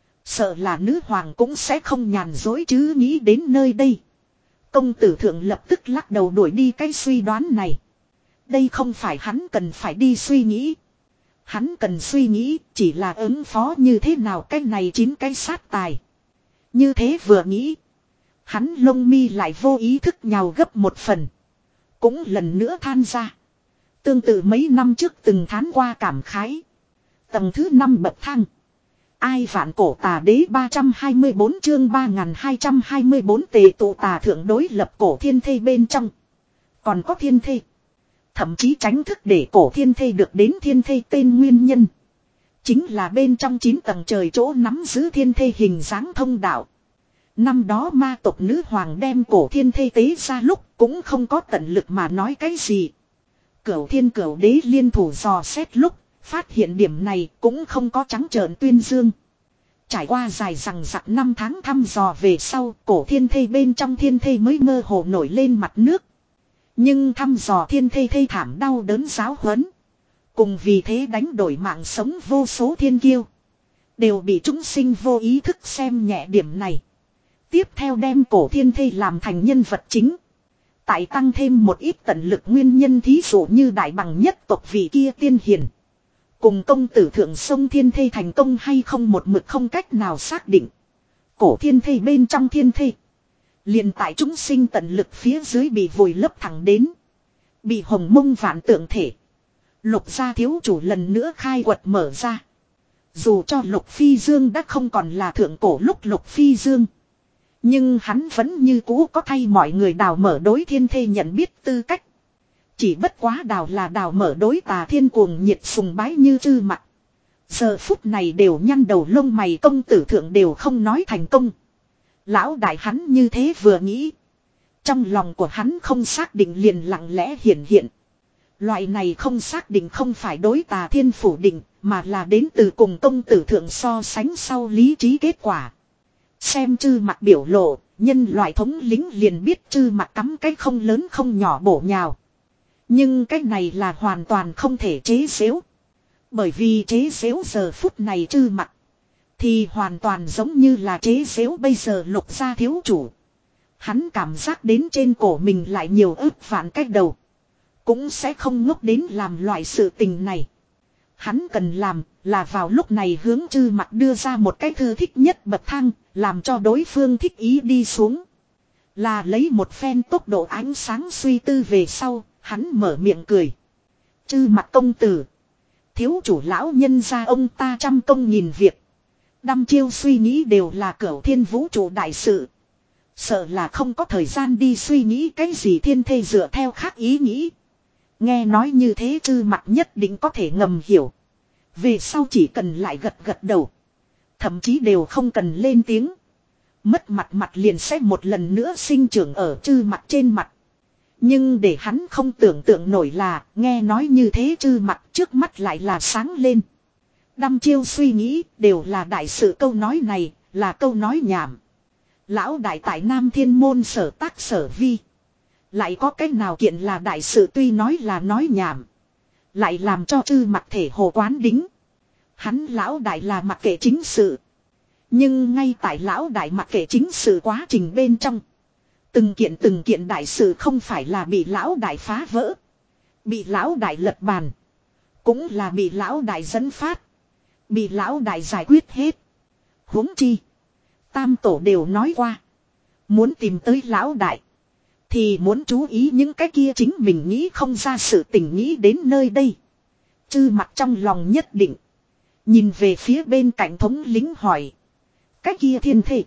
Speaker 1: Sợ là nữ hoàng cũng sẽ không nhàn dối chứ, nghĩ đến nơi đây. Công tử thượng lập tức lắc đầu đuổi đi cái suy đoán này. Đây không phải hắn cần phải đi suy nghĩ. Hắn cần suy nghĩ chỉ là ứng phó như thế nào cái này chín cái sát tài. Như thế vừa nghĩ. Hắn lông mi lại vô ý thức nhào gấp một phần. Cũng lần nữa than ra. Tương tự mấy năm trước từng thán qua cảm khái. Tầng thứ năm bậc thang. Ai vạn cổ tà đế ba trăm hai mươi bốn chương ba nghìn hai trăm hai mươi bốn tề tụ tà thượng đối lập cổ thiên thê bên trong. Còn có thiên thê. Thậm chí tránh thức để cổ thiên thê được đến thiên thê tên nguyên nhân. Chính là bên trong chín tầng trời chỗ nắm giữ thiên thê hình dáng thông đạo. Năm đó ma tộc nữ hoàng đem cổ thiên thê tế ra lúc cũng không có tận lực mà nói cái gì. Cửu thiên cửu đế liên thủ dò xét lúc, phát hiện điểm này cũng không có trắng trợn tuyên dương. Trải qua dài rằng rặc năm tháng thăm dò về sau, cổ thiên thê bên trong thiên thê mới mơ hồ nổi lên mặt nước. Nhưng thăm dò thiên thê thê thảm đau đớn giáo huấn. Cùng vì thế đánh đổi mạng sống vô số thiên kiêu. Đều bị chúng sinh vô ý thức xem nhẹ điểm này. Tiếp theo đem cổ thiên thê làm thành nhân vật chính. Tại tăng thêm một ít tận lực nguyên nhân, thí dụ như đại bằng nhất tộc vị kia tiên hiền. Cùng công tử thượng sông thiên thê thành công hay không một mực không cách nào xác định. Cổ thiên thê bên trong thiên thê. Liền tại chúng sinh tận lực phía dưới bị vùi lấp thẳng đến. Bị hồng mông vạn tượng thể. Lục gia thiếu chủ lần nữa khai quật mở ra. Dù cho Lục Phi Dương đã không còn là thượng cổ lúc Lục Phi Dương. Nhưng hắn vẫn như cũ có thay mọi người đào mở đối thiên thê nhận biết tư cách. Chỉ bất quá đào là đào mở đối tà thiên cuồng nhiệt sùng bái như chư mặt. Giờ phút này đều nhăn đầu lông mày, công tử thượng đều không nói thành công. Lão đại hắn như thế vừa nghĩ. Trong lòng của hắn không xác định liền lặng lẽ hiện hiện. Loại này không xác định không phải đối tà thiên phủ định, mà là đến từ cùng công tử thượng so sánh sau lý trí kết quả. Xem chư mặt biểu lộ, nhân loại thống lính liền biết chư mặt cắm cái không lớn không nhỏ bổ nhào. Nhưng cái này là hoàn toàn không thể chế xếu. Bởi vì chế xếu giờ phút này chư mặt thì hoàn toàn giống như là chế xếu bây giờ Lục gia thiếu chủ. Hắn cảm giác đến trên cổ mình lại nhiều ức vạn cách đầu. Cũng sẽ không ngốc đến làm loại sự tình này. Hắn cần làm là vào lúc này hướng chư mặt đưa ra một cái thư thích nhất bậc thang, làm cho đối phương thích ý đi xuống. Là lấy một phen tốc độ ánh sáng suy tư về sau, hắn mở miệng cười. Chư mặt công tử. Thiếu chủ lão nhân gia ông ta trăm công nghìn việc. Đăm chiêu suy nghĩ đều là cửu thiên vũ trụ đại sự. Sợ là không có thời gian đi suy nghĩ cái gì thiên thê dựa theo khác ý nghĩ. Nghe nói như thế chư mặt nhất định có thể ngầm hiểu. Về sau chỉ cần lại gật gật đầu. Thậm chí đều không cần lên tiếng. Mất mặt mặt liền sẽ một lần nữa sinh trưởng ở chư mặt trên mặt. Nhưng để hắn không tưởng tượng nổi là nghe nói như thế chư mặt trước mắt lại là sáng lên. Đăm chiêu suy nghĩ đều là đại sự, câu nói này là câu nói nhảm. Lão đại tại Nam Thiên Môn sở tác sở vi. Lại có cách nào kiện là đại sự, tuy nói là nói nhảm. Lại làm cho Chư Mặc thể hồ quán đính. Hắn lão đại là mặc kệ chính sự. Nhưng ngay tại lão đại mặc kệ chính sự quá trình bên trong. Từng kiện từng kiện đại sự không phải là bị lão đại phá vỡ. Bị lão đại lật bàn. Cũng là bị lão đại dẫn phát. Bị lão đại giải quyết hết. Huống chi. Tam tổ đều nói qua. Muốn tìm tới lão đại. Thì muốn chú ý những cái kia chính mình nghĩ không ra sự tình, nghĩ đến nơi đây. Chư Mặc trong lòng nhất định. Nhìn về phía bên cạnh thống lính hỏi. Cái kia thiên thể.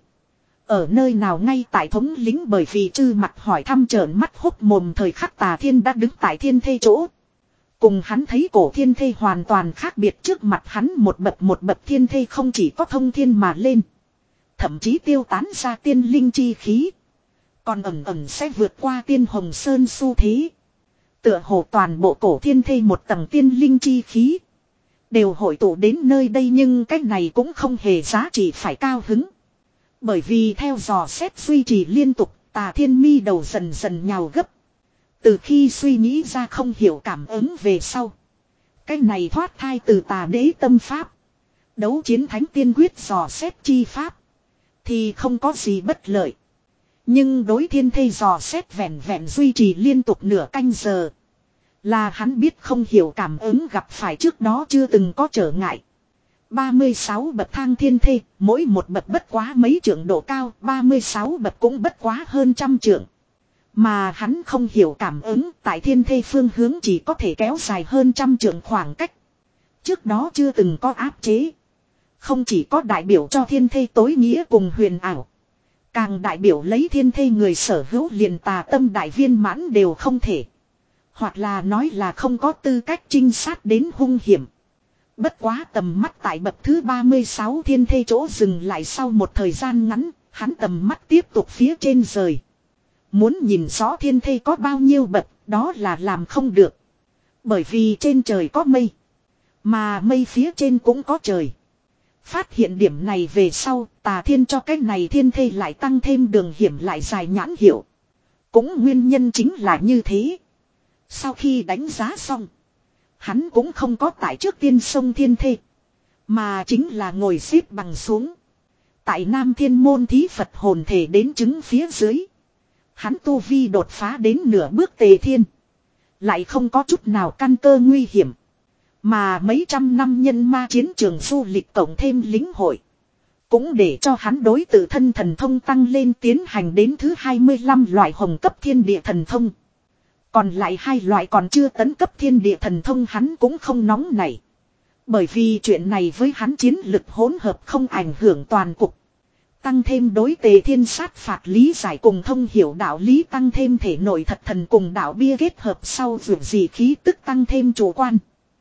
Speaker 1: Ở nơi nào? Ngay tại thống lính, bởi vì Chư Mặc hỏi thăm trợn mắt hốc mồm thời khắc Tà Thiên đã đứng tại thiên thê chỗ. Cùng hắn thấy cổ thiên thê hoàn toàn khác biệt, trước mặt hắn một bậc một bậc thiên thê không chỉ có thông thiên mà lên. Thậm chí tiêu tán ra tiên linh chi khí. Còn ẩn ẩn sẽ vượt qua tiên hồng sơn xu thế. Tựa hồ toàn bộ cổ thiên thê một tầng tiên linh chi khí. Đều hội tụ đến nơi đây, nhưng cái này cũng không hề giá trị phải cao hứng. Bởi vì theo dò xét duy trì liên tục, Tà Thiên mi đầu dần dần nhào gấp. Từ khi suy nghĩ ra không hiểu cảm ứng về sau. Cái này thoát thai từ Tà Đế tâm pháp. Đấu chiến thánh tiên quyết dò xét chi pháp. Thì không có gì bất lợi. Nhưng đối thiên thê dò xét vẹn vẹn duy trì liên tục nửa canh giờ. Là hắn biết không hiểu cảm ứng gặp phải trước đó chưa từng có trở ngại. ba mươi sáu bậc thang thiên thê, mỗi một bậc bất quá mấy trượng độ cao, ba mươi sáu bậc cũng bất quá hơn trăm trượng. Mà hắn không hiểu cảm ứng, tại thiên thê phương hướng chỉ có thể kéo dài hơn trăm trượng khoảng cách. Trước đó chưa từng có áp chế. Không chỉ có đại biểu cho thiên thê tối nghĩa cùng huyền ảo. Càng đại biểu lấy thiên thê người sở hữu liền tà tâm đại viên mãn đều không thể. Hoặc là nói là không có tư cách trinh sát đến hung hiểm. Bất quá tầm mắt tại bậc thứ ba mươi sáu thiên thê chỗ dừng lại sau một thời gian ngắn, hắn tầm mắt tiếp tục phía trên rời. Muốn nhìn rõ thiên thê có bao nhiêu bậc, đó là làm không được. Bởi vì trên trời có mây, mà mây phía trên cũng có trời. Phát hiện điểm này về sau, Tà Thiên cho cái này thiên thê lại tăng thêm đường hiểm lại dài nhãn hiệu. Cũng nguyên nhân chính là như thế. Sau khi đánh giá xong, hắn cũng không có tại trước tiên sông thiên thê, mà chính là ngồi xếp bằng xuống. Tại Nam Thiên Môn thí Phật hồn thể đến chứng phía dưới. Hắn tu vi đột phá đến nửa bước tề thiên. Lại không có chút nào căn cơ nguy hiểm. Mà mấy trăm năm nhân ma chiến trường du lịch cộng thêm lính hội. Cũng để cho hắn đối tự thân thần thông tăng lên, tiến hành đến thứ hai mươi lăm loại hồng cấp thiên địa thần thông. Còn lại hai loại còn chưa tấn cấp thiên địa thần thông hắn cũng không nóng nảy. Bởi vì chuyện này với hắn chiến lực hỗn hợp không ảnh hưởng toàn cục. Tăng thêm đối tề thiên sát phạt lý giải cùng thông hiểu đạo lý, tăng thêm thể nội thật thần cùng đạo bia kết hợp sau vượt gì khí tức tăng thêm chủ quan.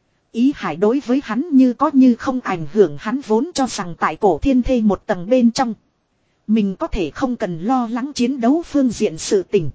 Speaker 1: Ý hải đối với hắn như có như không ảnh hưởng, hắn vốn cho rằng tại cổ thiên thê một tầng bên trong. Mình có thể không cần lo lắng chiến đấu phương diện sự tình.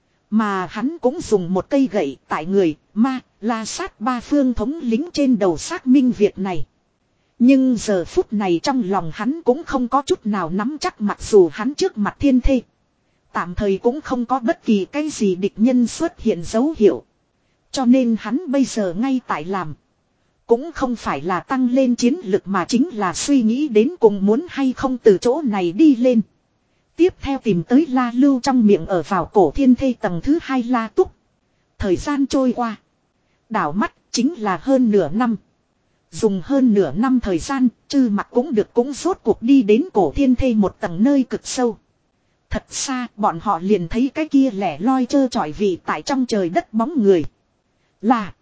Speaker 1: Mà hắn cũng dùng một cây gậy tại người, ma, la sát ba phương thống lính trên đầu xác minh việc này. Nhưng giờ phút này trong lòng hắn cũng không có chút nào nắm chắc, mặc dù hắn trước mặt thiên thê. Tạm thời cũng không có bất kỳ cái gì địch nhân xuất hiện dấu hiệu. Cho nên hắn bây giờ ngay tại làm. Cũng không phải là tăng lên chiến lực mà chính là suy nghĩ đến cùng muốn hay không từ chỗ này đi lên. Tiếp theo tìm tới La Lưu trong miệng ở vào cổ thiên thê tầng thứ hai La Túc. Thời gian trôi qua. Đảo mắt chính là hơn nửa năm. Dùng hơn nửa năm thời gian, Chư Mặc cũng được cũng rốt cuộc đi đến cổ thiên thê một tầng nơi cực sâu. Thật xa, bọn họ liền thấy cái kia lẻ loi trơ trọi vị tại trong trời đất bóng người. Là...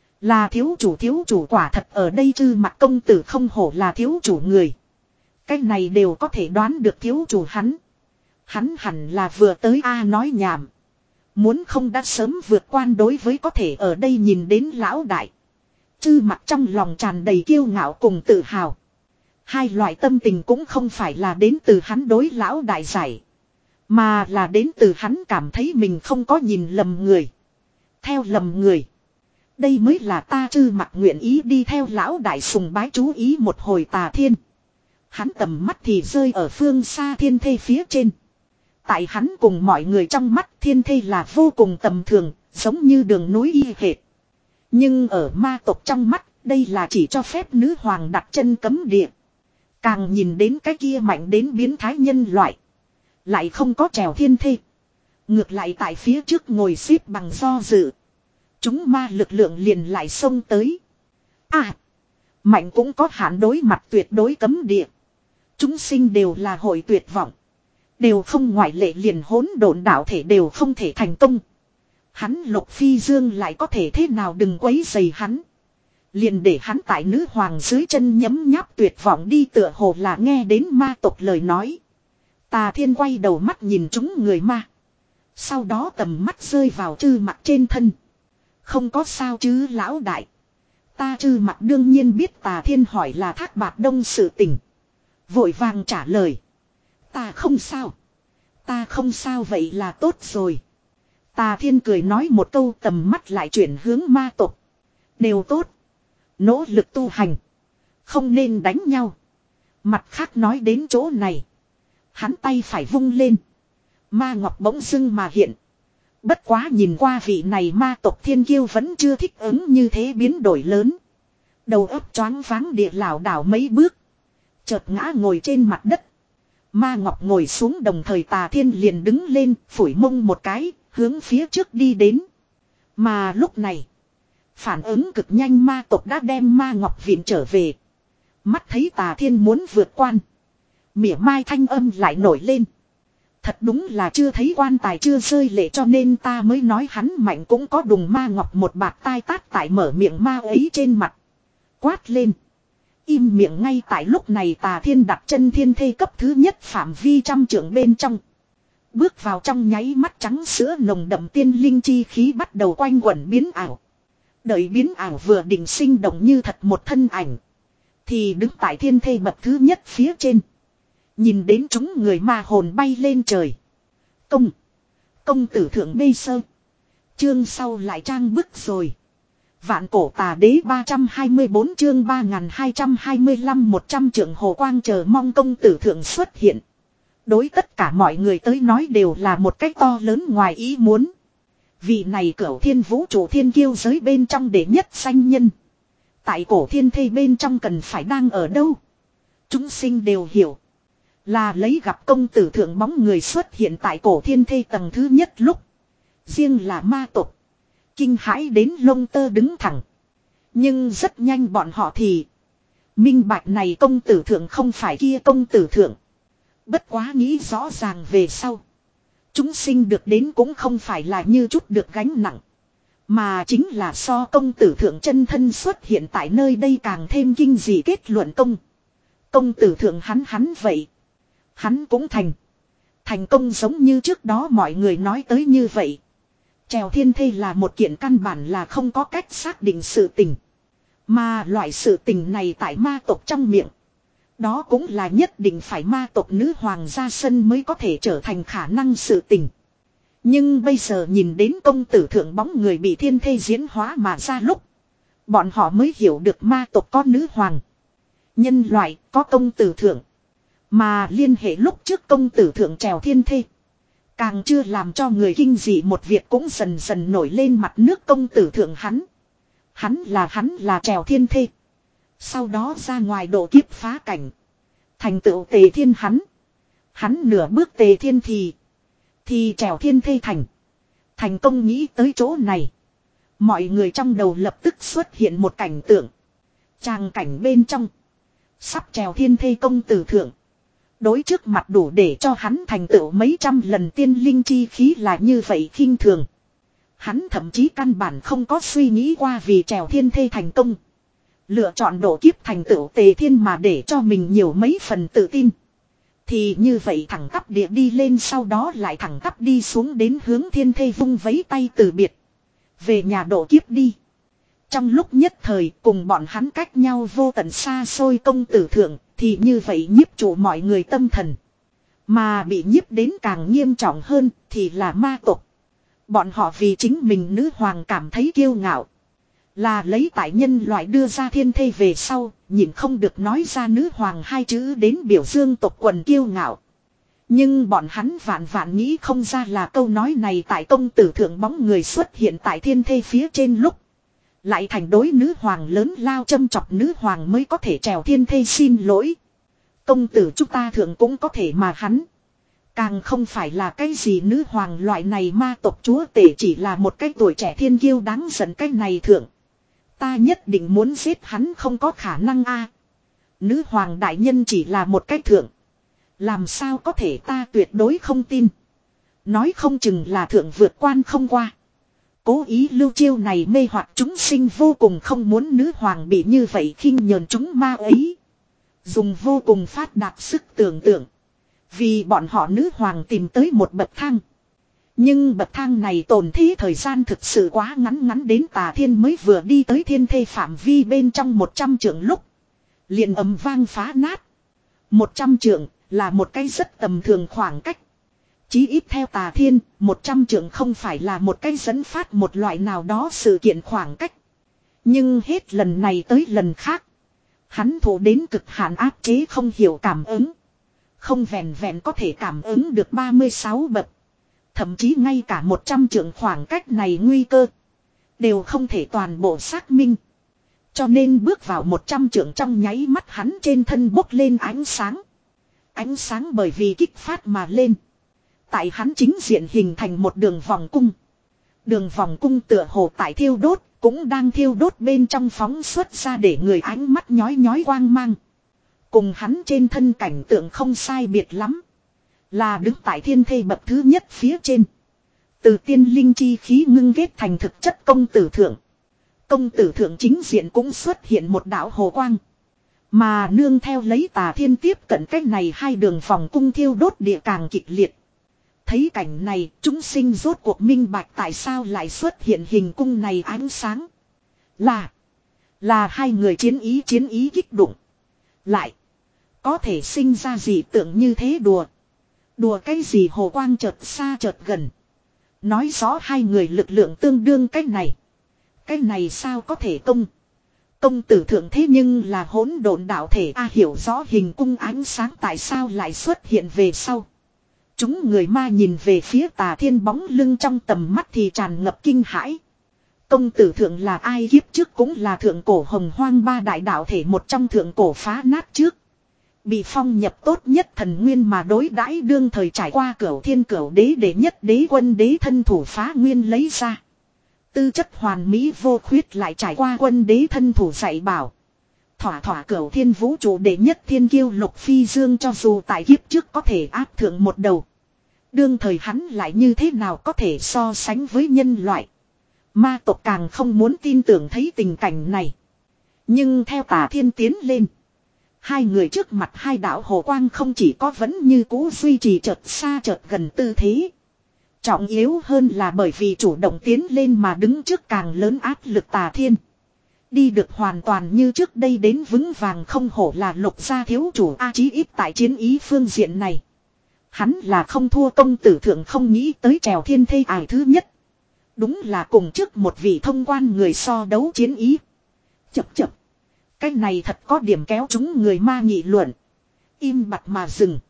Speaker 1: Là thiếu chủ thiếu chủ quả thật ở đây. Chư Mặc công tử không hổ là thiếu chủ người. Cái này đều có thể đoán được thiếu chủ hắn. Hắn hẳn là vừa tới a nói nhảm. Muốn không đã sớm vượt quan đối với có thể ở đây nhìn đến lão đại. Chư Mặc trong lòng tràn đầy kiêu ngạo cùng tự hào. Hai loại tâm tình cũng không phải là đến từ hắn đối lão đại giải. Mà là đến từ hắn cảm thấy mình không có nhìn lầm người. Theo lầm người. Đây mới là ta Chư Mặc nguyện ý đi theo lão đại sùng bái chú ý một hồi Tà Thiên. Hắn tầm mắt thì rơi ở phương xa thiên thê phía trên. Tại hắn cùng mọi người trong mắt thiên thê là vô cùng tầm thường, giống như đường núi y hệt. Nhưng ở ma tộc trong mắt, đây là chỉ cho phép nữ hoàng đặt chân cấm địa. Càng nhìn đến cái kia mạnh đến biến thái nhân loại. Lại không có trèo thiên thê. Ngược lại tại phía trước ngồi xếp bằng do dự. Chúng ma lực lượng liền lại xông tới. À! Mạnh cũng có hạn đối mặt tuyệt đối cấm địa. Chúng sinh đều là hội tuyệt vọng. Đều không ngoại lệ liền hỗn độn đạo thể đều không thể thành công. Hắn Lục Phi Dương lại có thể thế nào đừng quấy rầy hắn. Liền để hắn tại nữ hoàng dưới chân nhấm nháp tuyệt vọng đi tựa hồ là nghe đến ma tộc lời nói. Tà Thiên quay đầu mắt nhìn chúng người ma. Sau đó tầm mắt rơi vào Trư Mặc trên thân. Không có sao chứ lão đại. Ta Trư Mặc đương nhiên biết Tà Thiên hỏi là Thác Bạt Đông sự tình. Vội vàng trả lời. Ta không sao. Ta không sao vậy là tốt rồi. Tà Thiên cười nói một câu tầm mắt lại chuyển hướng ma tộc. Đều tốt. Nỗ lực tu hành. Không nên đánh nhau. Mặt khác nói đến chỗ này. Hắn tay phải vung lên. Ma ngọc bỗng dưng mà hiện. Bất quá nhìn qua vị này ma tộc thiên kiêu vẫn chưa thích ứng như thế biến đổi lớn. Đầu óc choáng váng địa lảo đảo mấy bước. Chợt ngã ngồi trên mặt đất. Ma ngọc ngồi xuống đồng thời Tà Thiên liền đứng lên phủi mông một cái hướng phía trước đi đến. Mà lúc này. Phản ứng cực nhanh ma tộc đã đem ma ngọc viện trở về. Mắt thấy Tà Thiên muốn vượt quan. Mỉa mai thanh âm lại nổi lên. Thật đúng là chưa thấy quan tài chưa rơi lệ cho nên ta mới nói hắn mạnh cũng có đùng ma ngọc một bạt tai tát tại mở miệng ma ấy trên mặt. Quát lên. Im miệng ngay tại lúc này Tà Thiên đặt chân thiên thê cấp thứ nhất phạm vi trăm trượng bên trong. Bước vào trong nháy mắt trắng sữa nồng đậm tiên linh chi khí bắt đầu quanh quẩn biến ảo. Đợi biến ảo vừa định sinh động như thật một thân ảnh. Thì đứng tại thiên thê bậc thứ nhất phía trên. Nhìn đến chúng người ma hồn bay lên trời. Công. Công tử thượng bê sơ. Chương sau lại trang bức rồi. Vạn cổ tà đế ba trăm hai mươi bốn chương ba nghìn hai trăm hai mươi lăm một trăm trượng hồ quang chờ mong công tử thượng xuất hiện. Đối tất cả mọi người tới nói đều là một cách to lớn ngoài ý muốn. Vị này cửu thiên vũ trụ thiên kiêu giới bên trong đệ nhất danh nhân. Tại cổ thiên thê bên trong cần phải đang ở đâu. Chúng sinh đều hiểu. Là lấy gặp công tử thượng bóng người xuất hiện tại cổ thiên thê tầng thứ nhất lúc. Riêng là ma tộc. Kinh hãi đến lông tơ đứng thẳng. Nhưng rất nhanh bọn họ thì. Minh bạch này công tử thượng không phải kia công tử thượng. Bất quá nghĩ rõ ràng về sau. Chúng sinh được đến cũng không phải là như chút được gánh nặng. Mà chính là so công tử thượng chân thân xuất hiện tại nơi đây càng thêm kinh dị kết luận công. Công tử thượng hắn hắn vậy. Hắn cũng thành. Thành công giống như trước đó mọi người nói tới như vậy. Trèo thiên thê là một kiện căn bản là không có cách xác định sự tình. Mà loại sự tình này tại ma tộc trong miệng. Đó cũng là nhất định phải ma tộc nữ hoàng ra sân mới có thể trở thành khả năng sự tình. Nhưng bây giờ nhìn đến công tử thượng bóng người bị thiên thê diễn hóa mà ra lúc. Bọn họ mới hiểu được ma tộc có nữ hoàng. Nhân loại có công tử thượng. Mà liên hệ lúc trước công tử thượng trèo thiên thê. Càng chưa làm cho người kinh dị một việc cũng dần dần nổi lên mặt nước công tử thượng hắn. Hắn là hắn là trèo thiên thê. Sau đó ra ngoài độ kiếp phá cảnh. Thành tựu tề thiên hắn. Hắn nửa bước tề thiên thì. Thì trèo thiên thê thành. Thành công nghĩ tới chỗ này. Mọi người trong đầu lập tức xuất hiện một cảnh tượng. Tràng cảnh bên trong. Sắp trèo thiên thê công tử thượng. Đối trước mặt đủ để cho hắn thành tựu mấy trăm lần tiên linh chi khí là như vậy khinh thường. Hắn thậm chí căn bản không có suy nghĩ qua vì trèo thiên thê thành công. Lựa chọn độ kiếp thành tựu tề thiên mà để cho mình nhiều mấy phần tự tin. Thì như vậy thẳng tắp địa đi lên sau đó lại thẳng tắp đi xuống đến hướng thiên thê vung vấy tay từ biệt. Về nhà độ kiếp đi. Trong lúc nhất thời cùng bọn hắn cách nhau vô tận xa xôi công tử thượng thì như vậy nhiếp chủ mọi người tâm thần. Mà bị nhiếp đến càng nghiêm trọng hơn thì là ma tộc. Bọn họ vì chính mình nữ hoàng cảm thấy kiêu ngạo. Là lấy tại nhân loại đưa ra thiên thê về sau, nhìn không được nói ra nữ hoàng hai chữ đến biểu dương tộc quần kiêu ngạo. Nhưng bọn hắn vạn vạn nghĩ không ra là câu nói này tại công tử thượng bóng người xuất hiện tại thiên thê phía trên lúc. Lại thành đối nữ hoàng lớn lao châm chọc nữ hoàng mới có thể trèo thiên thê xin lỗi. Công tử chúng ta thượng cũng có thể mà hắn. Càng không phải là cái gì nữ hoàng loại này ma tộc chúa tể chỉ là một cái tuổi trẻ thiên kiêu đáng giận cái này thượng. Ta nhất định muốn giết hắn không có khả năng a. Nữ hoàng đại nhân chỉ là một cái thượng. Làm sao có thể ta tuyệt đối không tin. Nói không chừng là thượng vượt quan không qua. Cố ý lưu chiêu này mê hoặc chúng sinh vô cùng không muốn nữ hoàng bị như vậy khinh nhờn chúng ma ấy. Dùng vô cùng phát đạt sức tưởng tượng. Vì bọn họ nữ hoàng tìm tới một bậc thang. Nhưng bậc thang này tồn thế thời gian thực sự quá ngắn ngắn đến Tà Thiên mới vừa đi tới thiên thê phạm vi bên trong một trăm trượng lúc. Liền ầm vang phá nát. một trăm trượng là một cái rất tầm thường khoảng cách. Chí ít theo Tà Thiên, một trăm trượng không phải là một cái dẫn phát một loại nào đó sự kiện khoảng cách. Nhưng hết lần này tới lần khác. Hắn thủ đến cực hạn áp chế không hiểu cảm ứng. Không vẹn vẹn có thể cảm ứng được ba mươi sáu bậc. Thậm chí ngay cả một trăm trượng khoảng cách này nguy cơ. Đều không thể toàn bộ xác minh. Cho nên bước vào một trăm trượng trong nháy mắt hắn trên thân bốc lên ánh sáng. Ánh sáng bởi vì kích phát mà lên. Tại hắn chính diện hình thành một đường vòng cung. Đường vòng cung tựa hồ tại thiêu đốt. Cũng đang thiêu đốt bên trong phóng xuất ra để người ánh mắt nhói nhói quang mang. Cùng hắn trên thân cảnh tượng không sai biệt lắm. Là đứng tại thiên thê bậc thứ nhất phía trên. Từ tiên linh chi khí ngưng ghét thành thực chất công tử thượng. Công tử thượng chính diện cũng xuất hiện một đạo hồ quang. Mà nương theo lấy Tà Thiên tiếp cận cách này hai đường vòng cung thiêu đốt địa càng kịch liệt. Thấy cảnh này chúng sinh rốt cuộc minh bạch tại sao lại xuất hiện hình cung này ánh sáng. Là. Là hai người chiến ý chiến ý kích động. Lại. Có thể sinh ra gì tưởng như thế đùa. Đùa cái gì hồ quang chợt xa chợt gần. Nói rõ hai người lực lượng tương đương cái này. Cái này sao có thể công. Công tử thượng thế nhưng là hỗn độn đạo thể a hiểu rõ hình cung ánh sáng tại sao lại xuất hiện về sau. Chúng người ma nhìn về phía Tà Thiên bóng lưng trong tầm mắt thì tràn ngập kinh hãi. Công tử thượng là ai kiếp trước cũng là thượng cổ hồng hoang ba đại đạo thể một trong thượng cổ phá nát trước. Bị phong nhập tốt nhất thần nguyên mà đối đãi đương thời trải qua cửu thiên cửu đế để nhất đế quân đế thân thủ phá nguyên lấy ra. Tư chất hoàn mỹ vô khuyết lại trải qua quân đế thân thủ dạy bảo. Thỏa thỏa cửu thiên vũ trụ đệ nhất thiên kiêu Lục Phi Dương cho dù tại kiếp trước có thể áp thượng một đầu. Đương thời hắn lại như thế nào có thể so sánh với nhân loại. Ma tộc càng không muốn tin tưởng thấy tình cảnh này. Nhưng theo Tà Thiên tiến lên. Hai người trước mặt hai đạo hồ quang không chỉ có vẫn như cũ duy trì chợt xa chợt gần tư thế. Trọng yếu hơn là bởi vì chủ động tiến lên mà đứng trước càng lớn áp lực Tà Thiên. Đi được hoàn toàn như trước đây đến vững vàng không hổ là Lục gia thiếu chủ A chí ít tại chiến ý phương diện này. Hắn là không thua công tử thượng không nghĩ tới trèo thiên thê ải thứ nhất. Đúng là cùng trước một vị thông quan người so đấu chiến ý. Chập chập. Cái này thật có điểm kéo chúng người ma nghị luận. Im bặt mà dừng.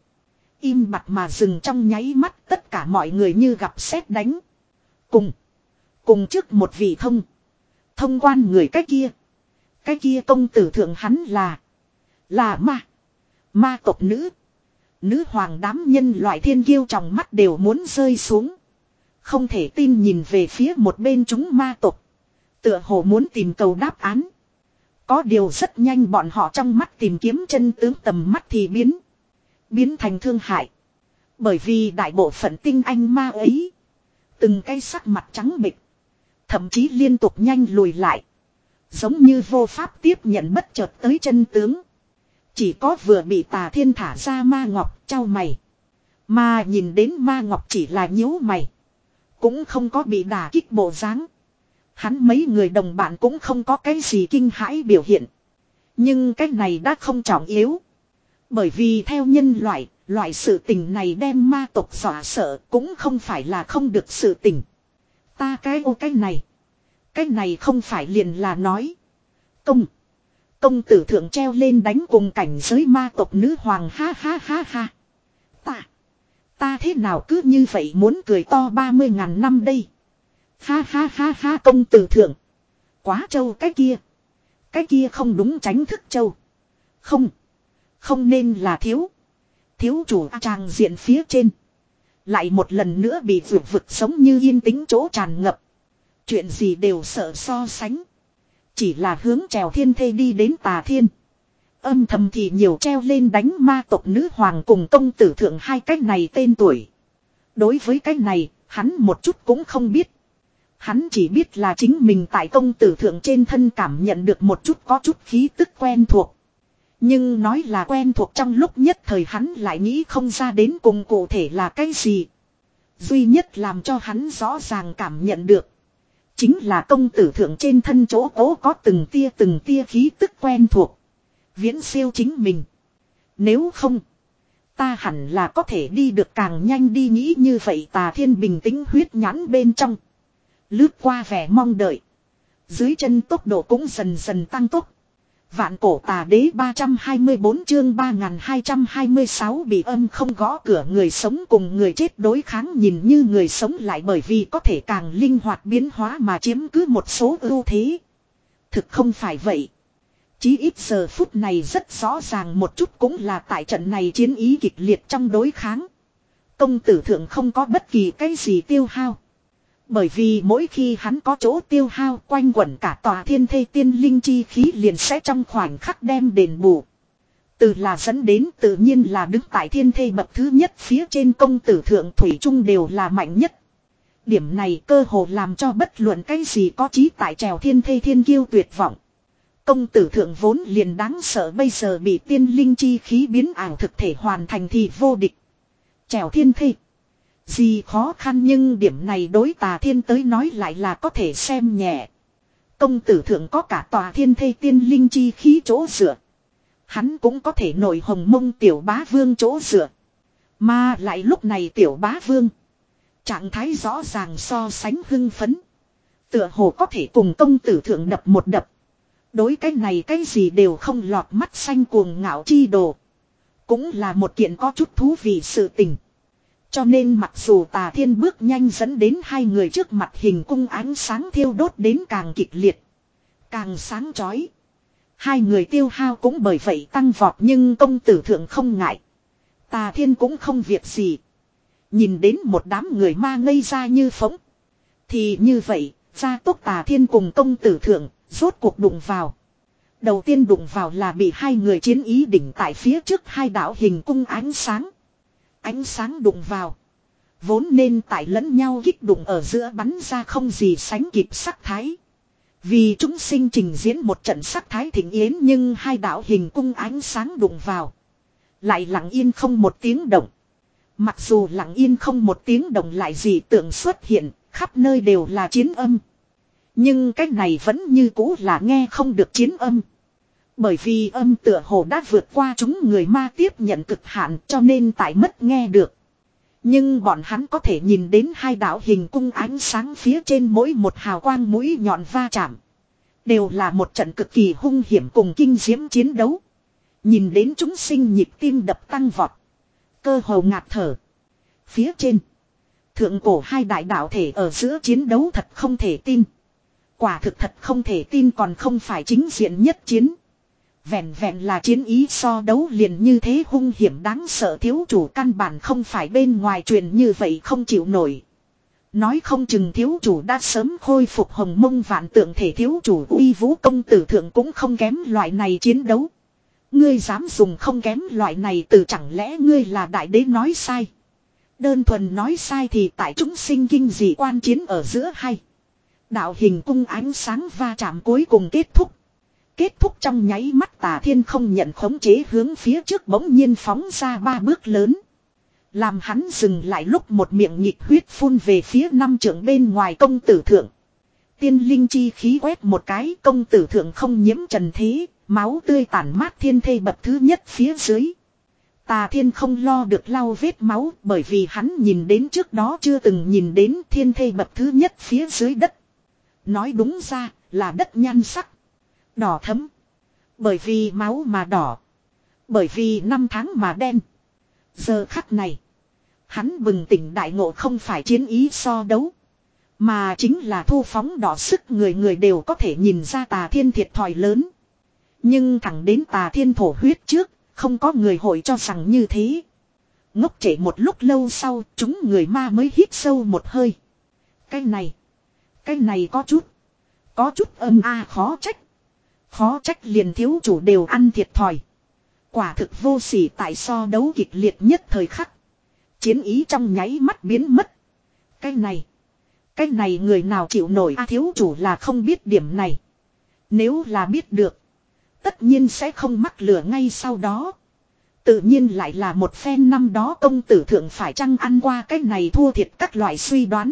Speaker 1: Im bặt mà dừng trong nháy mắt tất cả mọi người như gặp sét đánh. Cùng. Cùng trước một vị thông. Thông quan người cái kia. Cái kia công tử thượng hắn là. Là ma. Ma tộc nữ. Nữ hoàng đám nhân loại thiên kiêu trong mắt đều muốn rơi xuống. Không thể tin nhìn về phía một bên chúng ma tộc. Tựa hồ muốn tìm cầu đáp án. Có điều rất nhanh bọn họ trong mắt tìm kiếm chân tướng tầm mắt thì biến. Biến thành thương hại. Bởi vì đại bộ phận tinh anh ma ấy. Từng cái sắc mặt trắng bệch. Thậm chí liên tục nhanh lùi lại. Giống như vô pháp tiếp nhận bất chợt tới chân tướng. Chỉ có vừa bị Tà Thiên thả ra ma ngọc trao mày. Mà nhìn đến ma ngọc chỉ là nhíu mày. Cũng không có bị đả kích bộ dáng. Hắn mấy người đồng bạn cũng không có cái gì kinh hãi biểu hiện. Nhưng cái này đã không trọng yếu. Bởi vì theo nhân loại, loại sự tình này đem ma tộc dọa sợ cũng không phải là không được sự tình. Ta cái ô cái này. Cái này không phải liền là nói. Công. Công tử thượng treo lên đánh cùng cảnh giới ma tộc nữ hoàng ha ha ha ha. Ta. Ta thế nào cứ như vậy muốn cười to ba mươi ngàn năm đây. Ha ha ha ha công tử thượng. Quá trâu cái kia. Cái kia không đúng tránh thức trâu. Không. Không nên là thiếu. Thiếu chủ tràng diện phía trên. Lại một lần nữa bị vượt vực sống như yên tĩnh chỗ tràn ngập. Chuyện gì đều sợ so sánh. Chỉ là hướng trèo thiên thê đi đến tà thiên. Âm thầm thì nhiều treo lên đánh ma tộc nữ hoàng cùng công tử thượng hai cái này tên tuổi. Đối với cái này, hắn một chút cũng không biết. Hắn chỉ biết là chính mình tại công tử thượng trên thân cảm nhận được một chút có chút khí tức quen thuộc. Nhưng nói là quen thuộc trong lúc nhất thời hắn lại nghĩ không ra đến cùng cụ thể là cái gì. Duy nhất làm cho hắn rõ ràng cảm nhận được. Chính là công tử thượng trên thân chỗ cố có từng tia từng tia khí tức quen thuộc. Viễn siêu chính mình. Nếu không, ta hẳn là có thể đi được càng nhanh đi nghĩ như vậy tà thiên bình tĩnh huyết nhãn bên trong. Lướt qua vẻ mong đợi. Dưới chân tốc độ cũng dần dần tăng tốc. Vạn cổ tà đế ba trăm hai mươi bốn chương ba nghìn hai trăm hai mươi sáu bị âm không gõ cửa người sống cùng người chết đối kháng nhìn như người sống lại bởi vì có thể càng linh hoạt biến hóa mà chiếm cứ một số ưu thế. Thực không phải vậy. Chí ít giờ phút này rất rõ ràng một chút cũng là tại trận này chiến ý kịch liệt trong đối kháng. Công tử thượng không có bất kỳ cái gì tiêu hao. Bởi vì mỗi khi hắn có chỗ tiêu hao quanh quẩn cả tòa thiên thê tiên linh chi khí liền sẽ trong khoảnh khắc đem đền bù. Từ là dẫn đến tự nhiên là đứng tại thiên thê bậc thứ nhất phía trên công tử thượng thủy chung đều là mạnh nhất. Điểm này cơ hồ làm cho bất luận cái gì có trí tại trèo thiên thê thiên kiêu tuyệt vọng. Công tử thượng vốn liền đáng sợ bây giờ bị tiên linh chi khí biến ảo thực thể hoàn thành thì vô địch. Trèo thiên thê. Gì khó khăn nhưng điểm này đối tà thiên tới nói lại là có thể xem nhẹ. Công tử thượng có cả tòa thiên thê tiên linh chi khí chỗ dựa. Hắn cũng có thể nổi hồng mông tiểu bá vương chỗ dựa. Mà lại lúc này tiểu bá vương. Trạng thái rõ ràng so sánh hưng phấn. Tựa hồ có thể cùng công tử thượng đập một đập. Đối cái này cái gì đều không lọt mắt xanh cuồng ngạo chi đồ. Cũng là một kiện có chút thú vị sự tình. Cho nên mặc dù tà thiên bước nhanh dẫn đến hai người trước mặt hình cung ánh sáng thiêu đốt đến càng kịch liệt. Càng sáng chói. Hai người tiêu hao cũng bởi vậy tăng vọt nhưng công tử thượng không ngại. Tà thiên cũng không việc gì. Nhìn đến một đám người ma ngây ra như phóng. Thì như vậy, gia tốc tà thiên cùng công tử thượng, rốt cuộc đụng vào. Đầu tiên đụng vào là bị hai người chiến ý đỉnh tại phía trước hai đạo hình cung ánh sáng. Ánh sáng đụng vào. Vốn nên tại lẫn nhau kích đụng ở giữa bắn ra không gì sánh kịp sắc thái. Vì chúng sinh trình diễn một trận sắc thái thịnh yến nhưng hai đạo hình cung ánh sáng đụng vào. Lại lặng yên không một tiếng động. Mặc dù lặng yên không một tiếng động lại dị tượng xuất hiện, khắp nơi đều là chiến âm. Nhưng cái này vẫn như cũ là nghe không được chiến âm. Bởi vì âm tựa hồ đã vượt qua chúng người ma tiếp nhận cực hạn cho nên tại mất nghe được. Nhưng bọn hắn có thể nhìn đến hai đạo hình cung ánh sáng phía trên mỗi một hào quang mũi nhọn va chạm. Đều là một trận cực kỳ hung hiểm cùng kinh diễm chiến đấu. Nhìn đến chúng sinh nhịp tim đập tăng vọt. Cơ hồ ngạt thở. Phía trên. Thượng cổ hai đại đạo thể ở giữa chiến đấu thật không thể tin. Quả thực thật không thể tin còn không phải chính diện nhất chiến. Vẹn vẹn là chiến ý so đấu liền như thế hung hiểm đáng sợ thiếu chủ căn bản không phải bên ngoài truyền như vậy không chịu nổi. Nói không chừng thiếu chủ đã sớm khôi phục hồng mông vạn tượng thể thiếu chủ uy vũ công tử thượng cũng không kém loại này chiến đấu. Ngươi dám dùng không kém loại này từ chẳng lẽ ngươi là đại đế nói sai. Đơn thuần nói sai thì tại chúng sinh kinh dị quan chiến ở giữa hay. Đạo hình cung ánh sáng va chạm cuối cùng kết thúc. Kết thúc trong nháy mắt tà thiên không nhận khống chế hướng phía trước bỗng nhiên phóng ra ba bước lớn. Làm hắn dừng lại lúc một miệng nhịp huyết phun về phía năm trượng bên ngoài công tử thượng. Tiên linh chi khí quét một cái công tử thượng không nhiễm trần thế, máu tươi tản mát thiên thê bậc thứ nhất phía dưới. Tà thiên không lo được lau vết máu bởi vì hắn nhìn đến trước đó chưa từng nhìn đến thiên thê bậc thứ nhất phía dưới đất. Nói đúng ra là đất nhan sắc. Đỏ thẫm. Bởi vì máu mà đỏ. Bởi vì năm tháng mà đen. Giờ khắc này. Hắn bừng tỉnh đại ngộ không phải chiến ý so đấu. Mà chính là thu phóng đỏ sức người người đều có thể nhìn ra Tà Thiên thiệt thòi lớn. Nhưng thẳng đến Tà Thiên thổ huyết trước, không có người hội cho rằng như thế. Ngốc trễ một lúc lâu sau, chúng người ma mới hít sâu một hơi. Cái này, cái này có chút, có chút âm a khó trách. Khó trách liền thiếu chủ đều ăn thiệt thòi. Quả thực vô sỉ tại so đấu kịch liệt nhất thời khắc. Chiến ý trong nháy mắt biến mất. Cái này, cái này người nào chịu nổi a thiếu chủ là không biết điểm này. Nếu là biết được, tất nhiên sẽ không mắc lửa ngay sau đó. Tự nhiên lại là một phen năm đó công tử thượng phải chăng ăn qua cái này thua thiệt các loại suy đoán.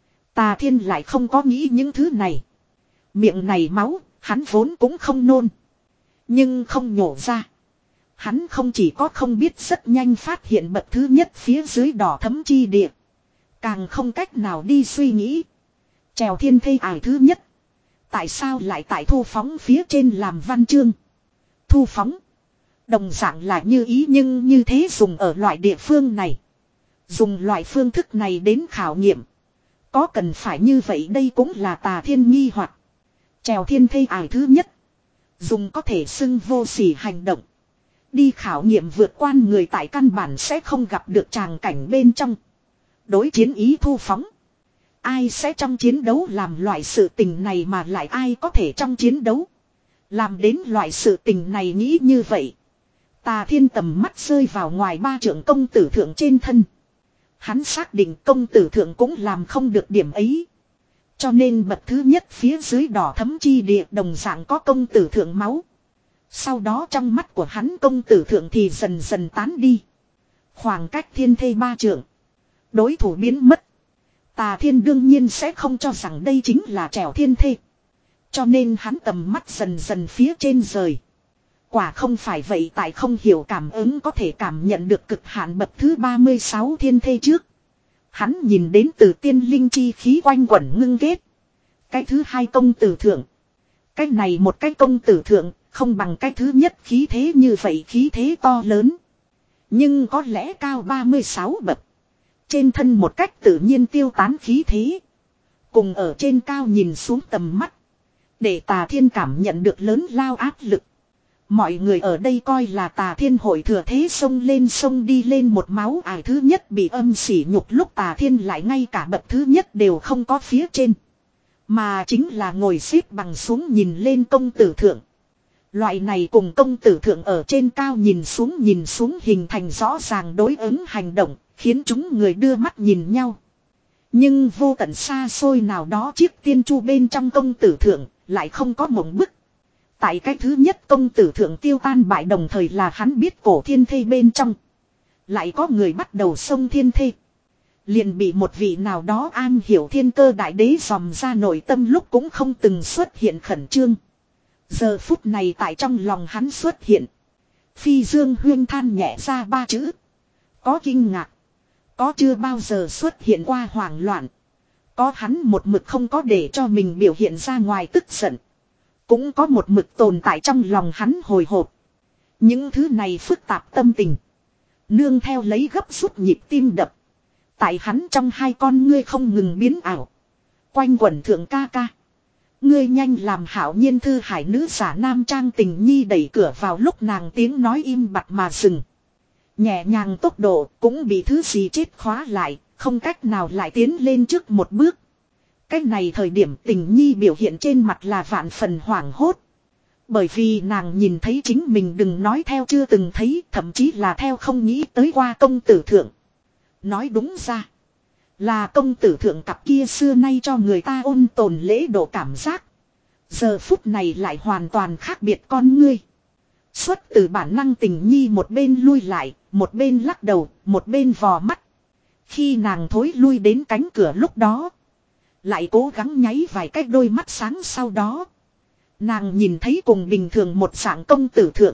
Speaker 1: Tà Thiên lại không có nghĩ những thứ này. Miệng này máu, hắn vốn cũng không nôn. Nhưng không nhổ ra. Hắn không chỉ có không biết rất nhanh phát hiện bậc thứ nhất phía dưới đỏ thấm chi địa. Càng không cách nào đi suy nghĩ. Trèo thiên thây ải thứ nhất. Tại sao lại tại thu phóng phía trên làm văn chương. Thu phóng. Đồng dạng là như ý nhưng như thế dùng ở loại địa phương này. Dùng loại phương thức này đến khảo nghiệm. Có cần phải như vậy đây cũng là Tà Thiên nghi hoặc. Trèo thiên thây ải thứ nhất. Dùng có thể xưng vô sỉ hành động. Đi khảo nghiệm vượt qua người tại căn bản sẽ không gặp được tràng cảnh bên trong. Đối chiến ý thu phóng. Ai sẽ trong chiến đấu làm loại sự tình này mà lại ai có thể trong chiến đấu. Làm đến loại sự tình này nghĩ như vậy. Tà Thiên tầm mắt rơi vào ngoài ba trưởng công tử thượng trên thân. Hắn xác định công tử thượng cũng làm không được điểm ấy. Cho nên bậc thứ nhất phía dưới đỏ thấm chi địa đồng dạng có công tử thượng máu. Sau đó trong mắt của hắn công tử thượng thì dần dần tán đi. Khoảng cách thiên thê ba trưởng. Đối thủ biến mất. Tà Thiên đương nhiên sẽ không cho rằng đây chính là trèo thiên thê. Cho nên hắn tầm mắt dần dần phía trên rời. Quả không phải vậy tại không hiểu cảm ứng có thể cảm nhận được cực hạn bậc thứ ba mươi sáu thiên thê trước. Hắn nhìn đến từ tiên linh chi khí quanh quẩn ngưng kết. Cái thứ hai công tử thượng. Cái này một cái công tử thượng không bằng cái thứ nhất khí thế như vậy khí thế to lớn. Nhưng có lẽ cao ba mươi sáu bậc. Trên thân một cách tự nhiên tiêu tán khí thế. Cùng ở trên cao nhìn xuống tầm mắt. Để Tà Thiên cảm nhận được lớn lao áp lực. Mọi người ở đây coi là Tà Thiên hội thừa thế sông lên sông đi lên một máu ải thứ nhất bị âm sỉ nhục lúc Tà Thiên lại ngay cả bậc thứ nhất đều không có phía trên. Mà chính là ngồi xếp bằng xuống nhìn lên công tử thượng. Loại này cùng công tử thượng ở trên cao nhìn xuống nhìn xuống hình thành rõ ràng đối ứng hành động, khiến chúng người đưa mắt nhìn nhau. Nhưng vô tận xa xôi nào đó chiếc tiên chu bên trong công tử thượng, lại không có mộng bức. Tại cái thứ nhất công tử thượng tiêu tan bại đồng thời là hắn biết cổ thiên thê bên trong. Lại có người bắt đầu xông thiên thê. Liền bị một vị nào đó an hiểu thiên cơ đại đế dòm ra nội tâm lúc cũng không từng xuất hiện khẩn trương. Giờ phút này tại trong lòng hắn xuất hiện. Phi Dương Huyên than nhẹ ra ba chữ. Có kinh ngạc. Có chưa bao giờ xuất hiện qua hoảng loạn. Có hắn một mực không có để cho mình biểu hiện ra ngoài tức giận. Cũng có một mực tồn tại trong lòng hắn hồi hộp. Những thứ này phức tạp tâm tình. Nương theo lấy gấp rút nhịp tim đập. Tại hắn trong hai con ngươi không ngừng biến ảo. Quanh quẩn thượng ca ca. Ngươi nhanh làm hảo nhiên thư hải nữ giả nam trang tình nhi đẩy cửa vào lúc nàng tiếng nói im bặt mà dừng. Nhẹ nhàng tốc độ cũng bị thứ gì chết khóa lại, không cách nào lại tiến lên trước một bước. Cái này thời điểm tình nhi biểu hiện trên mặt là vạn phần hoảng hốt. Bởi vì nàng nhìn thấy chính mình đừng nói theo chưa từng thấy, thậm chí là theo không nghĩ tới qua công tử thượng. Nói đúng ra, là công tử thượng cặp kia xưa nay cho người ta ôn tồn lễ độ cảm giác. Giờ phút này lại hoàn toàn khác biệt con ngươi. Xuất từ bản năng tình nhi một bên lui lại, một bên lắc đầu, một bên vò mắt. Khi nàng thối lui đến cánh cửa lúc đó, lại cố gắng nháy vài cái đôi mắt sáng sau đó. Nàng nhìn thấy cùng bình thường một dạng công tử thượng.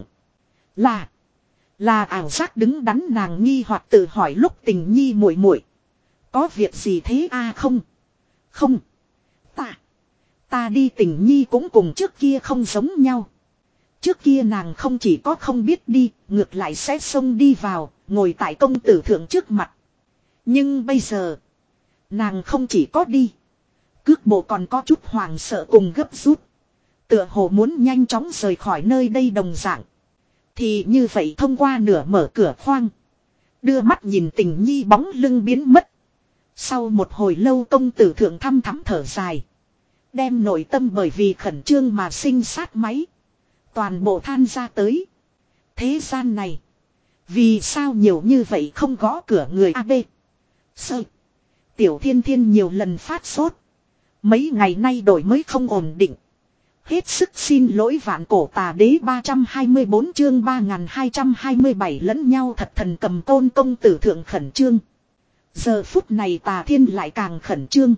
Speaker 1: Là, là ảo giác đứng đắn nàng nghi hoặc tự hỏi lúc tình nhi muội muội. Có việc gì thế a à không? Không. Ta. ta đi Tình Nhi cũng cùng trước kia không giống nhau. Trước kia nàng không chỉ có không biết đi, ngược lại sẽ xông đi vào, ngồi tại công tử thượng trước mặt. Nhưng bây giờ, nàng không chỉ có đi. Cước bộ còn có chút hoàng sợ cùng gấp rút. Tựa hồ muốn nhanh chóng rời khỏi nơi đây đồng dạng. Thì như vậy thông qua nửa mở cửa khoang. Đưa mắt nhìn Tình Nhi bóng lưng biến mất. Sau một hồi lâu công tử thượng thăm thắm thở dài. Đem nội tâm bởi vì khẩn trương mà sinh sát máy. Toàn bộ than ra tới. Thế gian này. Vì sao nhiều như vậy không gõ cửa người a bê. Sơ. Tiểu Thiên Thiên nhiều lần phát sốt. Mấy ngày nay đổi mới không ổn định. Hết sức xin lỗi vạn cổ tà đế ba trăm hai mươi bốn chương ba nghìn hai trăm hai mươi bảy lẫn nhau thật thần cầm côn công tử thượng khẩn trương. Giờ phút này Tà Thiên lại càng khẩn trương.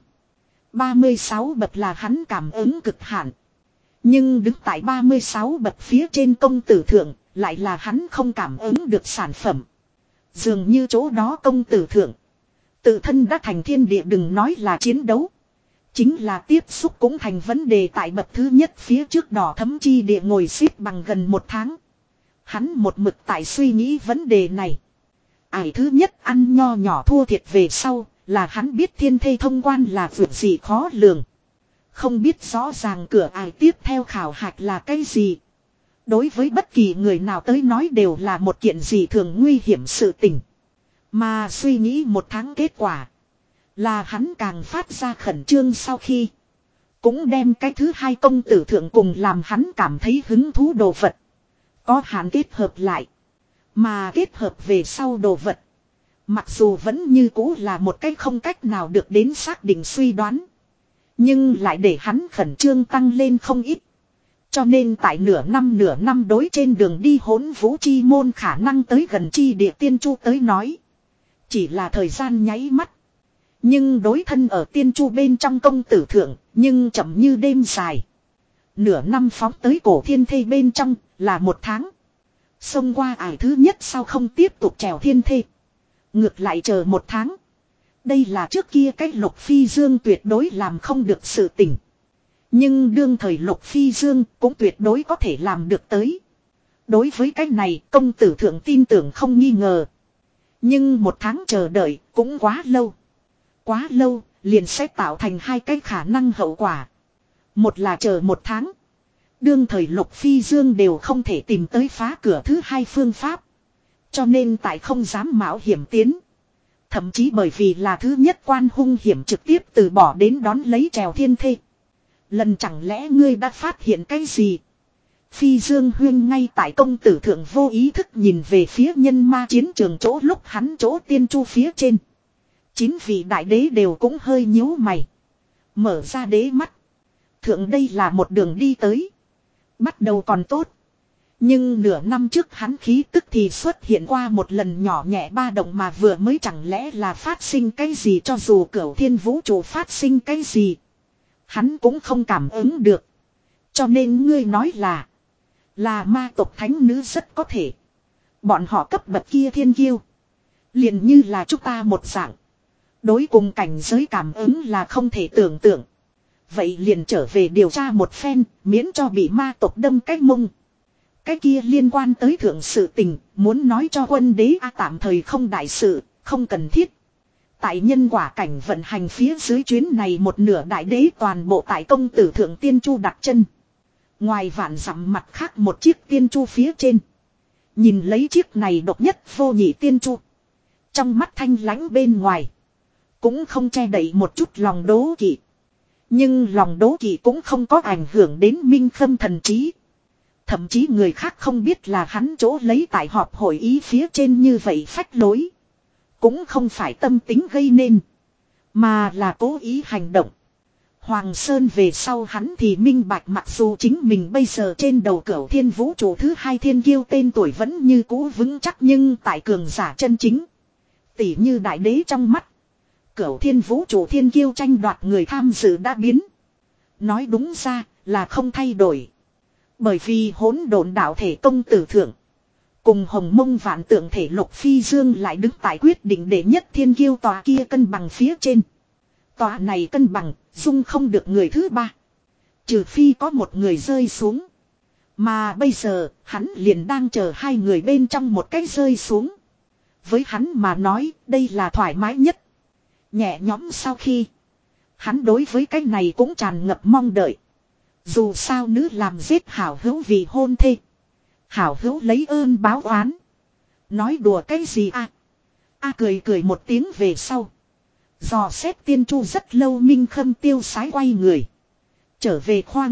Speaker 1: ba mươi sáu bậc là hắn cảm ứng cực hạn. Nhưng đứng tại ba mươi sáu bậc phía trên công tử thượng lại là hắn không cảm ứng được sản phẩm. Dường như chỗ đó công tử thượng. Tự thân đã thành thiên địa đừng nói là chiến đấu. Chính là tiếp xúc cũng thành vấn đề tại bậc thứ nhất phía trước đỏ thấm chi địa ngồi xếp bằng gần một tháng. Hắn một mực tại suy nghĩ vấn đề này. Ải thứ nhất ăn nho nhỏ thua thiệt về sau là hắn biết thiên thê thông quan là việc gì khó lường. Không biết rõ ràng cửa ải tiếp theo khảo hạch là cái gì. Đối với bất kỳ người nào tới nói đều là một kiện gì thường nguy hiểm sự tình. Mà suy nghĩ một tháng kết quả. Là hắn càng phát ra khẩn trương sau khi. Cũng đem cái thứ hai công tử thượng cùng làm hắn cảm thấy hứng thú đồ vật. Có hạn kết hợp lại. Mà kết hợp về sau đồ vật. Mặc dù vẫn như cũ là một cái không cách nào được đến xác định suy đoán. Nhưng lại để hắn khẩn trương tăng lên không ít. Cho nên tại nửa năm nửa năm đối trên đường đi hỗn vũ chi môn khả năng tới gần chi địa tiên chu tới nói. Chỉ là thời gian nháy mắt. Nhưng đối thân ở tiên chu bên trong công tử thượng, nhưng chậm như đêm dài. Nửa năm phóng tới cổ thiên thê bên trong, là một tháng. Xông qua ải thứ nhất sau không tiếp tục trèo thiên thê. Ngược lại chờ một tháng. Đây là trước kia cách Lục Phi Dương tuyệt đối làm không được sự tỉnh. Nhưng đương thời Lục Phi Dương cũng tuyệt đối có thể làm được tới. Đối với cách này công tử thượng tin tưởng không nghi ngờ. Nhưng một tháng chờ đợi cũng quá lâu. Quá lâu, liền sẽ tạo thành hai cái khả năng hậu quả. Một là chờ một tháng. Đương thời Lục Phi Dương đều không thể tìm tới phá cửa thứ hai phương pháp. Cho nên tại không dám mạo hiểm tiến. Thậm chí bởi vì là thứ nhất quan hung hiểm trực tiếp từ bỏ đến đón lấy trèo thiên thê. Lần chẳng lẽ ngươi đã phát hiện cái gì? Phi Dương Huyên ngay tại công tử thượng vô ý thức nhìn về phía nhân ma chiến trường chỗ lúc hắn chỗ tiên chu phía trên. Chín vị đại đế đều cũng hơi nhíu mày. Mở ra đế mắt. Thượng đây là một đường đi tới. Bắt đầu còn tốt. Nhưng nửa năm trước hắn khí tức thì xuất hiện qua một lần nhỏ nhẹ ba động mà vừa mới chẳng lẽ là phát sinh cái gì cho dù cửu thiên vũ trụ phát sinh cái gì. Hắn cũng không cảm ứng được. Cho nên ngươi nói là. Là ma tộc thánh nữ rất có thể. Bọn họ cấp bậc kia thiên kiêu. Liền như là chúng ta một dạng. Đối cùng cảnh giới cảm ứng là không thể tưởng tượng. Vậy liền trở về điều tra một phen, miễn cho bị ma tộc đâm cái mông. Cái kia liên quan tới thượng sự tình, muốn nói cho quân đế a tạm thời không đại sự, không cần thiết. Tại nhân quả cảnh vận hành phía dưới chuyến này một nửa đại đế toàn bộ tại công tử thượng tiên chu đặt chân. Ngoài vạn dặm mặt khác một chiếc tiên chu phía trên. Nhìn lấy chiếc này độc nhất vô nhị tiên chu. Trong mắt thanh lãnh bên ngoài. Cũng không che đậy một chút lòng đố kỵ. Nhưng lòng đố kỵ cũng không có ảnh hưởng đến minh khâm thần trí. Thậm chí người khác không biết là hắn chỗ lấy tại họp hội ý phía trên như vậy phách lối. Cũng không phải tâm tính gây nên. Mà là cố ý hành động. Hoàng Sơn về sau hắn thì minh bạch mặc dù chính mình bây giờ trên đầu cửu thiên vũ trụ thứ hai thiên kiêu tên tuổi vẫn như cũ vững chắc nhưng tại cường giả chân chính. Tỉ như đại đế trong mắt. Cửu thiên vũ trụ thiên kiêu tranh đoạt người tham dự đã biến. Nói đúng ra là không thay đổi. Bởi vì hỗn độn đạo thể công tử thượng. Cùng hồng mông vạn tượng thể Lục Phi Dương lại đứng tại quyết định để nhất thiên kiêu tòa kia cân bằng phía trên. Tòa này cân bằng, dung không được người thứ ba. Trừ phi có một người rơi xuống. Mà bây giờ, hắn liền đang chờ hai người bên trong một cái rơi xuống. Với hắn mà nói, đây là thoải mái nhất. Nhẹ nhõm sau khi. Hắn đối với cái này cũng tràn ngập mong đợi. Dù sao nữ làm giết hảo hữu vì hôn thê. Hảo hữu lấy ơn báo oán. Nói đùa cái gì à? A cười cười một tiếng về sau. Dò xét tiên chu rất lâu Minh Khâm tiêu sái quay người. Trở về khoang.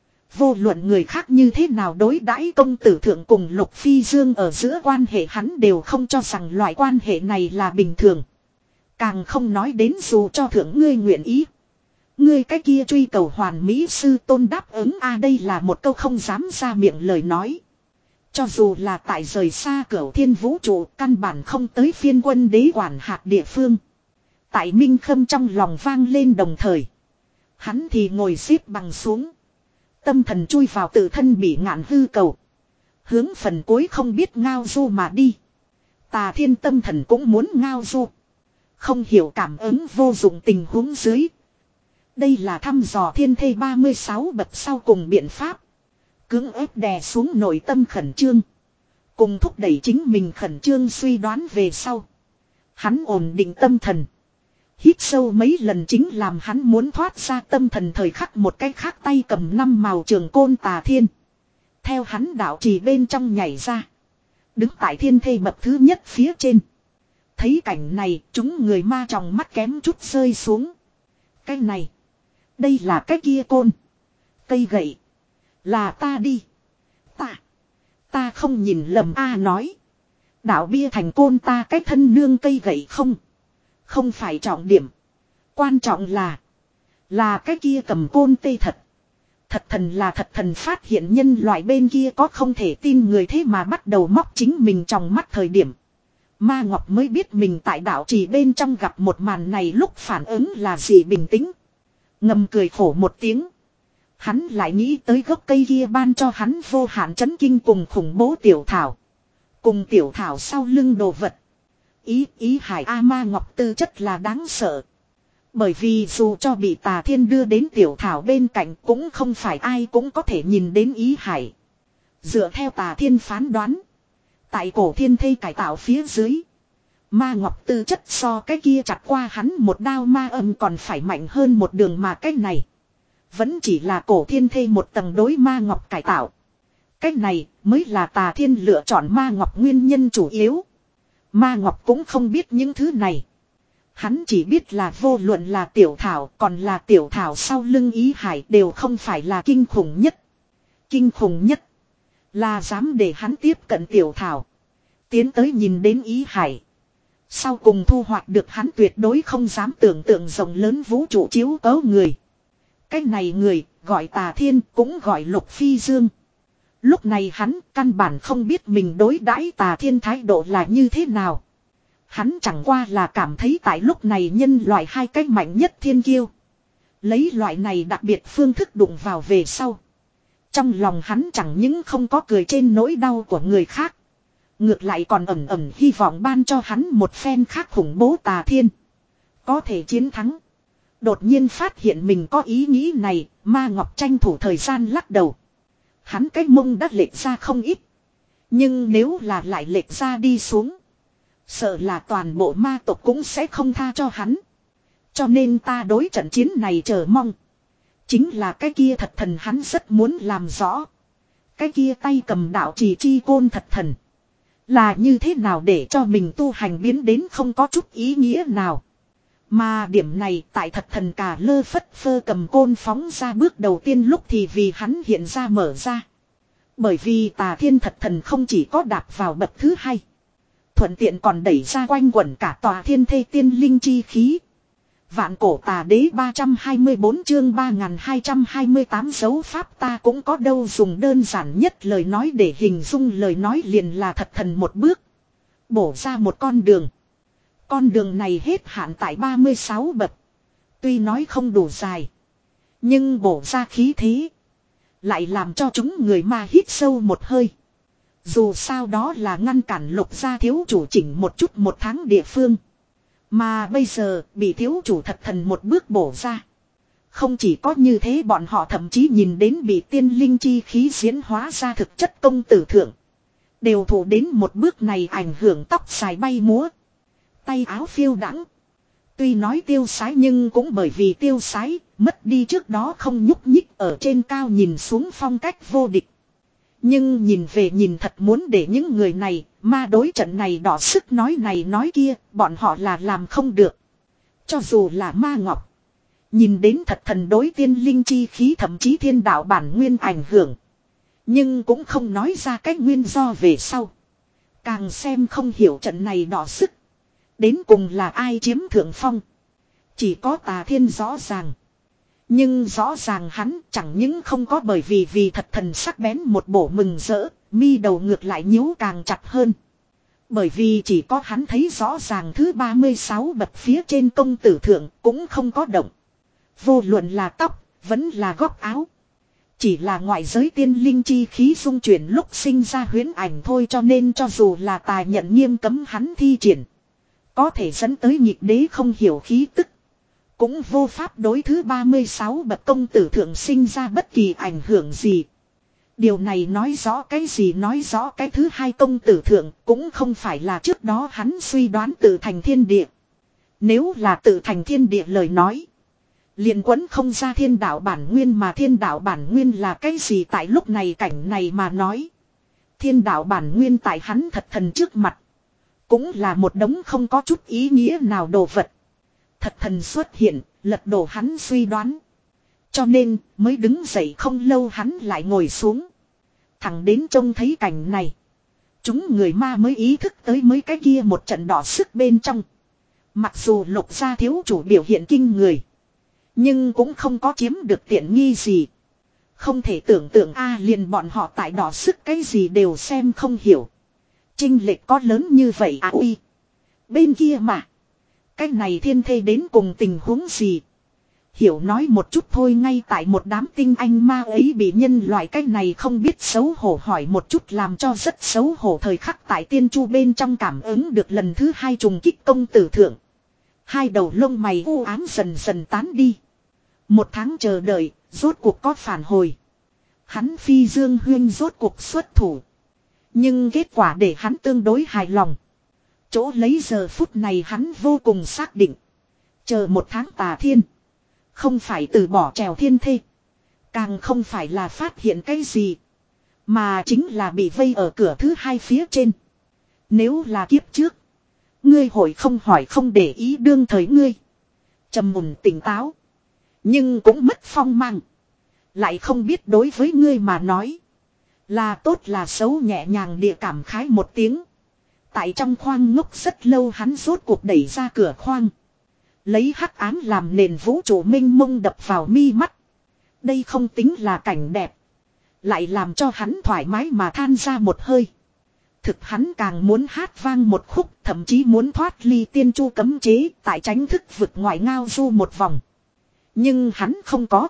Speaker 1: Vô luận người khác như thế nào đối đãi công tử thượng cùng Lục Phi Dương ở giữa quan hệ hắn đều không cho rằng loại quan hệ này là bình thường. Càng không nói đến dù cho thượng ngươi nguyện ý. Ngươi cái kia truy cầu hoàn mỹ sư tôn đáp ứng a đây là một câu không dám ra miệng lời nói. Cho dù là tại rời xa cửu thiên vũ trụ căn bản không tới phiên quân đế quản hạt địa phương. Tại Minh Khâm trong lòng vang lên đồng thời. Hắn thì ngồi xếp bằng xuống. Tâm thần chui vào tự thân bị ngạn hư cầu. Hướng phần cuối không biết ngao du mà đi. Tà Thiên tâm thần cũng muốn ngao du. Không hiểu cảm ứng vô dụng tình huống dưới. Đây là thăm dò thiên thê ba mươi sáu bậc sau cùng biện pháp. Cưỡng ép đè xuống nội tâm khẩn trương. Cùng thúc đẩy chính mình khẩn trương suy đoán về sau. Hắn ổn định tâm thần. Hít sâu mấy lần chính làm hắn muốn thoát ra tâm thần thời khắc một cái khác tay cầm năm màu trường côn Tà Thiên. Theo hắn đạo trì bên trong nhảy ra. Đứng tại thiên thê bậc thứ nhất phía trên. Thấy cảnh này chúng người ma tròng mắt kém chút rơi xuống. Cái này. Đây là cái kia côn. Cây gậy. Là ta đi. Ta. Ta không nhìn lầm a nói. Đạo bia thành côn ta cái thân nương cây gậy không. Không phải trọng điểm. Quan trọng là. Là cái kia cầm côn tê thật. Thật thần là thật thần phát hiện nhân loại bên kia có không thể tin người thế mà bắt đầu móc chính mình trong mắt thời điểm. Ma Ngọc mới biết mình tại đạo trì bên trong gặp một màn này lúc phản ứng là gì bình tĩnh. Ngầm cười khổ một tiếng. Hắn lại nghĩ tới gốc cây kia ban cho hắn vô hạn chấn kinh cùng khủng bố tiểu thảo. Cùng tiểu thảo sau lưng đồ vật. Ý ý hải A Ma Ngọc tư chất là đáng sợ. Bởi vì dù cho bị Tà Thiên đưa đến tiểu thảo bên cạnh cũng không phải ai cũng có thể nhìn đến ý hải. Dựa theo Tà Thiên phán đoán. Tại cổ thiên thây cải tạo phía dưới. Ma Ngọc tư chất so cái kia chặt qua hắn một đao ma âm còn phải mạnh hơn một đường mà cái này. Vẫn chỉ là cổ thiên thây một tầng đối Ma Ngọc cải tạo. Cái này mới là Tà Thiên lựa chọn Ma Ngọc nguyên nhân chủ yếu. Ma Ngọc cũng không biết những thứ này. Hắn chỉ biết là vô luận là tiểu thảo còn là tiểu thảo sau lưng ý hải đều không phải là kinh khủng nhất. Kinh khủng nhất là dám để hắn tiếp cận tiểu thảo. Tiến tới nhìn đến ý hải. Sau cùng thu hoạch được hắn tuyệt đối không dám tưởng tượng rộng lớn vũ trụ chiếu cấu người. Cái này người gọi Tà Thiên cũng gọi Lục Phi Dương. Lúc này hắn căn bản không biết mình đối đãi Tà Thiên thái độ là như thế nào. Hắn chẳng qua là cảm thấy tại lúc này nhân loại hai cái mạnh nhất thiên kiêu. Lấy loại này đặc biệt phương thức đụng vào về sau. Trong lòng hắn chẳng những không có cười trên nỗi đau của người khác. Ngược lại còn ẩn ẩn hy vọng ban cho hắn một phen khác khủng bố Tà Thiên. Có thể chiến thắng. Đột nhiên phát hiện mình có ý nghĩ này, Ma Ngọc tranh thủ thời gian lắc đầu. Hắn cái mông đã lệch ra không ít. Nhưng nếu là lại lệch ra đi xuống. Sợ là toàn bộ ma tộc cũng sẽ không tha cho hắn. Cho nên ta đối trận chiến này chờ mong. Chính là cái kia thật thần hắn rất muốn làm rõ. Cái kia tay cầm đạo trì chi côn thật thần. Là như thế nào để cho mình tu hành biến đến không có chút ý nghĩa nào. Mà điểm này tại thật thần cả lơ phất phơ cầm côn phóng ra bước đầu tiên lúc thì vì hắn hiện ra mở ra. Bởi vì Tà Thiên thật thần không chỉ có đạp vào bậc thứ hai. Thuận tiện còn đẩy ra quanh quẩn cả tòa thiên thê tiên linh chi khí. Vạn cổ tà đế ba trăm hai mươi bốn chương ba nghìn hai trăm hai mươi tám dấu pháp ta cũng có đâu dùng đơn giản nhất lời nói để hình dung lời nói liền là thật thần một bước. Bổ ra một con đường. Con đường này hết hạn tại ba mươi sáu bậc. Tuy nói không đủ dài. Nhưng bổ ra khí thế. Lại làm cho chúng người ma hít sâu một hơi. Dù sao đó là ngăn cản Lục gia thiếu chủ chỉnh một chút một tháng địa phương. Mà bây giờ bị thiếu chủ thật thần một bước bổ ra. Không chỉ có như thế, bọn họ thậm chí nhìn đến bị tiên linh chi khí diễn hóa ra thực chất công tử thượng. Đều thụ đến một bước này ảnh hưởng, tóc dài bay múa. Tay áo phiêu đãng. Tuy nói tiêu sái nhưng cũng bởi vì tiêu sái, mất đi trước đó không nhúc nhích ở trên cao nhìn xuống phong cách vô địch. Nhưng nhìn về nhìn thật muốn để những người này, ma đối trận này đỏ sức nói này nói kia, bọn họ là làm không được. Cho dù là ma ngọc. Nhìn đến thật thần đối tiên linh chi khí thậm chí thiên đạo bản nguyên ảnh hưởng. Nhưng cũng không nói ra cái nguyên do về sau. Càng xem không hiểu trận này đỏ sức. Đến cùng là ai chiếm thượng phong. Chỉ có Tà Thiên rõ ràng. Nhưng rõ ràng hắn chẳng những không có bởi vì vì thật thần sắc bén một bổ mừng rỡ, mi đầu ngược lại nhíu càng chặt hơn. Bởi vì chỉ có hắn thấy rõ ràng thứ ba mươi sáu bậc phía trên công tử thượng cũng không có động. Vô luận là tóc, vẫn là góc áo. Chỉ là ngoại giới tiên linh chi khí xung chuyển lúc sinh ra huyễn ảnh thôi, cho nên cho dù là tài nhận nghiêm cấm hắn thi triển. Có thể dẫn tới nhịp đế không hiểu khí tức. Cũng vô pháp đối thứ ba mươi sáu bậc công tử thượng sinh ra bất kỳ ảnh hưởng gì. Điều này nói rõ cái gì? Nói rõ cái thứ hai công tử thượng cũng không phải là trước đó hắn suy đoán tự thành thiên địa. Nếu là tự thành thiên địa lời nói, liền quấn không ra thiên đạo bản nguyên, mà thiên đạo bản nguyên là cái gì tại lúc này cảnh này mà nói. Thiên đạo bản nguyên tại hắn thật thần trước mặt. Cũng là một đống không có chút ý nghĩa nào đồ vật. Thật thần xuất hiện, lật đổ hắn suy đoán. Cho nên, mới đứng dậy không lâu hắn lại ngồi xuống. Thẳng đến trông thấy cảnh này. Chúng người ma mới ý thức tới mới cái kia một trận đỏ sức bên trong. Mặc dù Lục gia thiếu chủ biểu hiện kinh người. Nhưng cũng không có chiếm được tiện nghi gì. Không thể tưởng tượng a liền bọn họ tại đỏ sức cái gì đều xem không hiểu. Chênh lệch có lớn như vậy à uy. Bên kia mà. Cái này thiên thê đến cùng tình huống gì. Hiểu nói một chút thôi, ngay tại một đám tinh anh ma ấy bị nhân loại cái này không biết xấu hổ hỏi một chút làm cho rất xấu hổ thời khắc tại tiên chu bên trong cảm ứng được lần thứ hai trùng kích công tử thượng. Hai đầu lông mày u ám dần dần tán đi. Một tháng chờ đợi, rốt cuộc có phản hồi. Hắn Phi Dương Huyên rốt cuộc xuất thủ. Nhưng kết quả để hắn tương đối hài lòng. Chỗ lấy giờ phút này hắn vô cùng xác định. Chờ một tháng Tà Thiên. Không phải từ bỏ trèo thiên thê. Càng không phải là phát hiện cái gì. Mà chính là bị vây ở cửa thứ hai phía trên. Nếu là kiếp trước. Ngươi hội không hỏi không để ý đương thời ngươi. Trầm mùn tỉnh táo. Nhưng cũng mất phong mang. Lại không biết đối với ngươi mà nói. Là tốt là xấu, nhẹ nhàng địa cảm khái một tiếng. Tại trong khoang ngốc rất lâu hắn rốt cuộc đẩy ra cửa khoang. Lấy hắc ám làm nền vũ trụ minh mông đập vào mi mắt. Đây không tính là cảnh đẹp. Lại làm cho hắn thoải mái mà than ra một hơi. Thực hắn càng muốn hát vang một khúc, thậm chí muốn thoát ly tiên chu cấm chế, tại tránh thức vực ngoại ngao du một vòng. Nhưng hắn không có.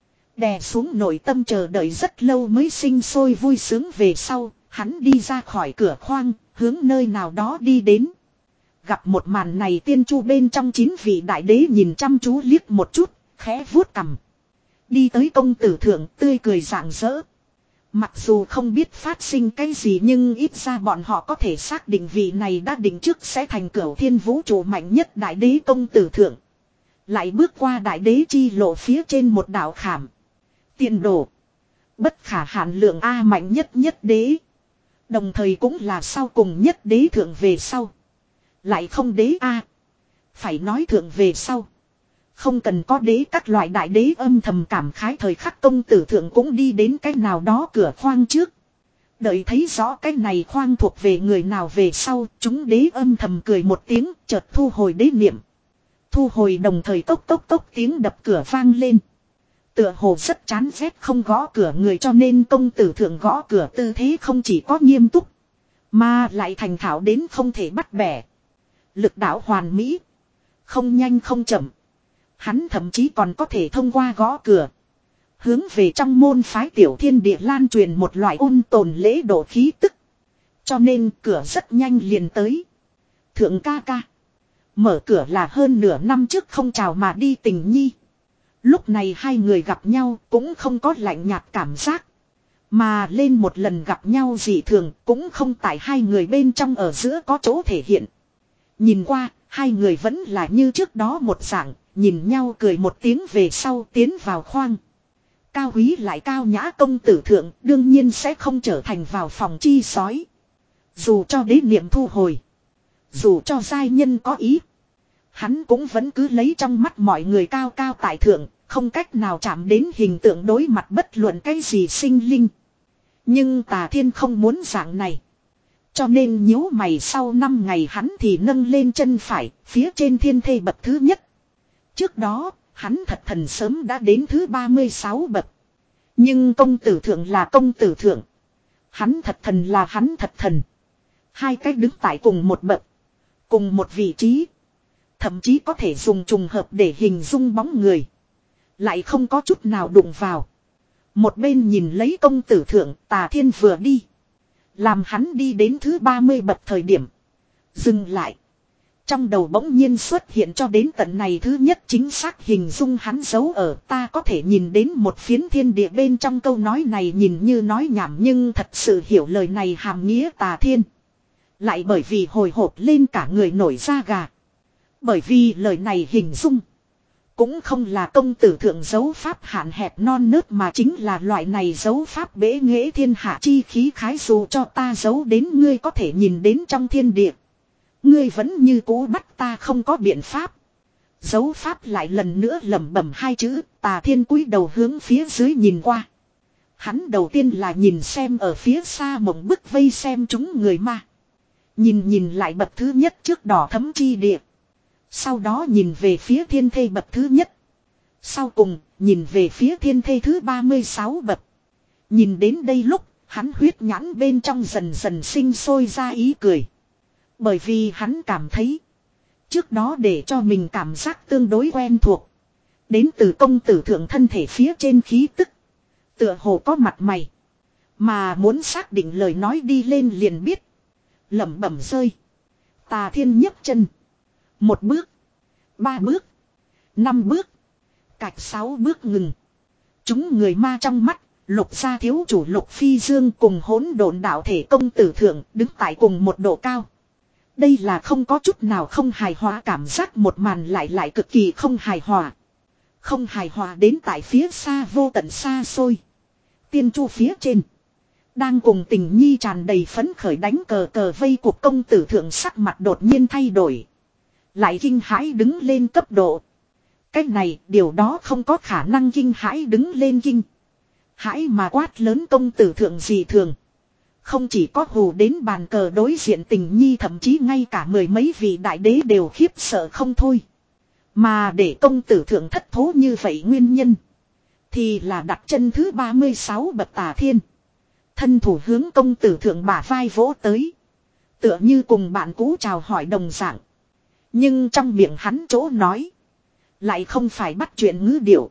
Speaker 1: Đè xuống nội tâm chờ đợi rất lâu mới sinh sôi vui sướng về sau, hắn đi ra khỏi cửa khoang, hướng nơi nào đó đi đến. Gặp một màn này tiên chu bên trong chín vị đại đế nhìn chăm chú liếc một chút, khẽ vuốt cằm. Đi tới công tử thượng tươi cười rạng rỡ. Mặc dù không biết phát sinh cái gì nhưng ít ra bọn họ có thể xác định vị này đã định trước sẽ thành cửu thiên vũ trụ mạnh nhất đại đế công tử thượng. Lại bước qua đại đế chi lộ phía trên một đạo khảm. Tiền đồ. Bất khả hạn lượng A mạnh nhất nhất đế. Đồng thời cũng là sau cùng nhất đế thượng về sau. Lại không đế A. Phải nói thượng về sau. Không cần có đế, các loại đại đế âm thầm cảm khái thời khắc công tử thượng cũng đi đến cái nào đó cửa khoang trước. Đợi thấy rõ cái này khoang thuộc về người nào về sau, chúng đế âm thầm cười một tiếng, chợt thu hồi đế niệm. Thu hồi đồng thời tốc tốc tốc tiếng đập cửa vang lên. Tựa hồ rất chán ghét không gõ cửa người, cho nên công tử thượng gõ cửa tư thế không chỉ có nghiêm túc, mà lại thành thạo đến không thể bắt bẻ. Lực đạo hoàn mỹ. Không nhanh không chậm. Hắn thậm chí còn có thể thông qua gõ cửa. Hướng về trong môn phái tiểu thiên địa lan truyền một loại ôn tồn lễ độ khí tức. Cho nên cửa rất nhanh liền tới. Thượng ca ca. Mở cửa là hơn nửa năm trước không chào mà đi Tình Nhi. Lúc này hai người gặp nhau cũng không có lạnh nhạt cảm giác. Mà lên một lần gặp nhau dị thường cũng không tại hai người bên trong ở giữa có chỗ thể hiện. Nhìn qua, hai người vẫn là như trước đó một dạng, nhìn nhau cười một tiếng về sau tiến vào khoang. Cao quý lại cao nhã công tử thượng đương nhiên sẽ không trở thành vào phòng chi sói. Dù cho đế niệm thu hồi. Dù cho giai nhân có ý. Hắn cũng vẫn cứ lấy trong mắt mọi người cao cao tại thượng, không cách nào chạm đến hình tượng đối mặt bất luận cái gì sinh linh. Nhưng Tà Thiên không muốn dạng này. Cho nên nhíu mày sau năm ngày hắn thì nâng lên chân phải, phía trên thiên thê bậc thứ nhất. Trước đó, hắn thật thần sớm đã đến thứ ba mươi sáu bậc. Nhưng công tử thượng là công tử thượng. Hắn thật thần là hắn thật thần. Hai cách đứng tại cùng một bậc. Cùng một vị trí. Thậm chí có thể dùng trùng hợp để hình dung bóng người. Lại không có chút nào đụng vào. Một bên nhìn lấy công tử thượng Tà Thiên vừa đi. Làm hắn đi đến thứ ba mươi bậc thời điểm. Dừng lại. Trong đầu bỗng nhiên xuất hiện cho đến tận này thứ nhất chính xác hình dung hắn giấu ở ta có thể nhìn đến một phiến thiên địa bên trong câu nói này nhìn như nói nhảm nhưng thật sự hiểu lời này hàm nghĩa Tà Thiên. Lại bởi vì hồi hộp lên cả người nổi da gà. Bởi vì lời này hình dung. Cũng không là công tử thượng dấu pháp hạn hẹp non nớt mà chính là loại này dấu pháp bế nghệ thiên hạ chi khí khái dù cho ta giấu đến ngươi có thể nhìn đến trong thiên địa. Ngươi vẫn như cũ bắt ta không có biện pháp. Dấu pháp lại lần nữa lẩm bẩm hai chữ Tà Thiên cúi đầu hướng phía dưới nhìn qua. Hắn đầu tiên là nhìn xem ở phía xa mộng bức vây xem chúng người ma. Nhìn nhìn lại bậc thứ nhất trước đỏ thấm chi địa. Sau đó nhìn về phía thiên thê bậc thứ nhất. Sau cùng, nhìn về phía thiên thê thứ ba mươi sáu bậc. Nhìn đến đây lúc, hắn huyết nhãn bên trong dần dần sinh sôi ra ý cười. Bởi vì hắn cảm thấy, trước đó để cho mình cảm giác tương đối quen thuộc. Đến từ công tử thượng thân thể phía trên khí tức. Tựa hồ có mặt mày. Mà muốn xác định lời nói đi lên liền biết. Lẩm bẩm rơi. Tà Thiên nhấc chân. Một bước. Ba bước. Năm bước. Cạch sáu bước ngừng. Chúng người ma trong mắt. Lục gia thiếu chủ Lục Phi Dương cùng hỗn độn đạo thể công tử thượng đứng tại cùng một độ cao. Đây là không có chút nào không hài hòa cảm giác một màn lại lại cực kỳ không hài hòa. Không hài hòa đến tại phía xa vô tận xa xôi. Tiên chu phía trên. Đang cùng tình nhi tràn đầy phấn khởi đánh cờ cờ vây cuộc công tử thượng sắc mặt đột nhiên thay đổi. Lại kinh hãi đứng lên cấp độ. Cách này điều đó không có khả năng kinh hãi đứng lên kinh. Hãi mà quát lớn công tử thượng gì thường. Không chỉ có hù đến bàn cờ đối diện tình nhi thậm chí ngay cả mười mấy vị đại đế đều khiếp sợ không thôi. Mà để công tử thượng thất thố như vậy nguyên nhân. Thì là đặt chân thứ ba mươi sáu bậc Tà Thiên. Thân thủ hướng công tử thượng bả vai vỗ tới. Tựa như cùng bạn cũ chào hỏi đồng dạng. Nhưng trong miệng hắn chỗ nói. Lại không phải bắt chuyện ngữ điệu.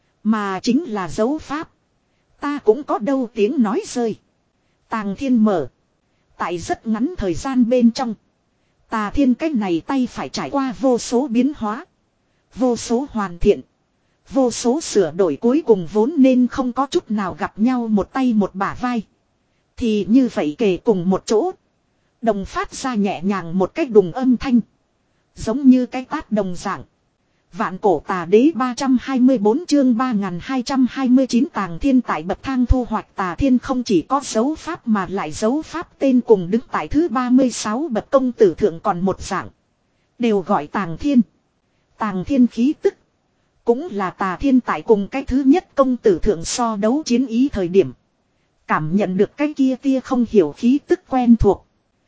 Speaker 1: Mà chính là dấu pháp. Ta cũng có đâu tiếng nói rơi. Tàng Thiên mở. Tại rất ngắn thời gian bên trong. Tà Thiên cái này tay phải trải qua vô số biến hóa. Vô số hoàn thiện. Vô số sửa đổi cuối cùng vốn nên không có chút nào gặp nhau một tay một bả vai. Thì như vậy kề cùng một chỗ. Đồng phát ra nhẹ nhàng một cách đùng âm thanh. Giống như cái tát đồng dạng. Vạn cổ tà đế ba trăm hai mươi bốn chương ba nghìn hai trăm hai mươi chín Tàng Thiên tại bậc thang thu hoạch Tà Thiên không chỉ có dấu pháp mà lại dấu pháp tên cùng đứng tại thứ ba mươi sáu bậc công tử thượng còn một dạng. Đều gọi Tàng Thiên. Tàng Thiên khí tức. Cũng là Tà Thiên tại cùng cái thứ nhất công tử thượng so đấu chiến ý thời điểm. Cảm nhận được cái kia tia không hiểu khí tức quen thuộc.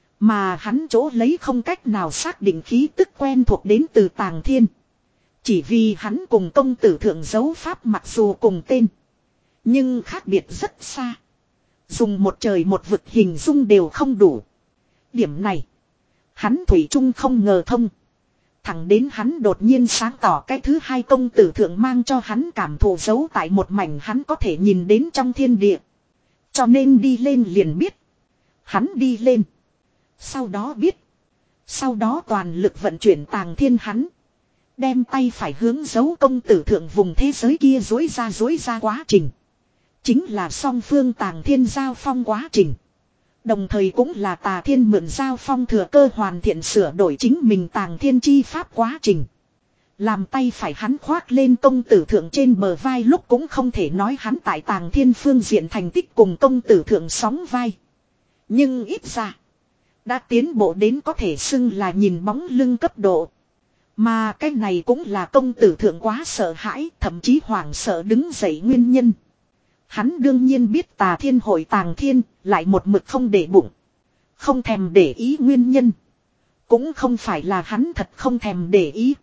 Speaker 1: Mà hắn chỗ lấy không cách nào xác định khí tức quen thuộc đến từ Tàng Thiên. Chỉ vì hắn cùng công tử thượng dấu pháp mặc dù cùng tên. Nhưng khác biệt rất xa. Dùng một trời một vực hình dung đều không đủ. Điểm này. Hắn thủy chung không ngờ thông. Thẳng đến hắn đột nhiên sáng tỏ cái thứ hai công tử thượng mang cho hắn cảm thụ giấu tại một mảnh hắn có thể nhìn đến trong thiên địa. Cho nên đi lên liền biết. Hắn đi lên. Sau đó biết. Sau đó toàn lực vận chuyển Tàng Thiên hắn. Đem tay phải hướng dấu công tử thượng vùng thế giới kia dối ra dối ra quá trình. Chính là song phương tàng thiên giao phong quá trình. Đồng thời cũng là tà thiên mượn giao phong thừa cơ hoàn thiện sửa đổi chính mình tàng thiên chi pháp quá trình. Làm tay phải hắn khoác lên công tử thượng trên bờ vai lúc cũng không thể nói hắn tại tàng thiên phương diện thành tích cùng công tử thượng sóng vai. Nhưng ít ra, đã tiến bộ đến có thể xưng là nhìn bóng lưng cấp độ. Mà cái này cũng là công tử thượng quá sợ hãi, thậm chí hoảng sợ đứng dậy nguyên nhân. Hắn đương nhiên biết tà thiên hội tàng thiên, lại một mực không để bụng. Không thèm để ý nguyên nhân. Cũng không phải là hắn thật không thèm để ý.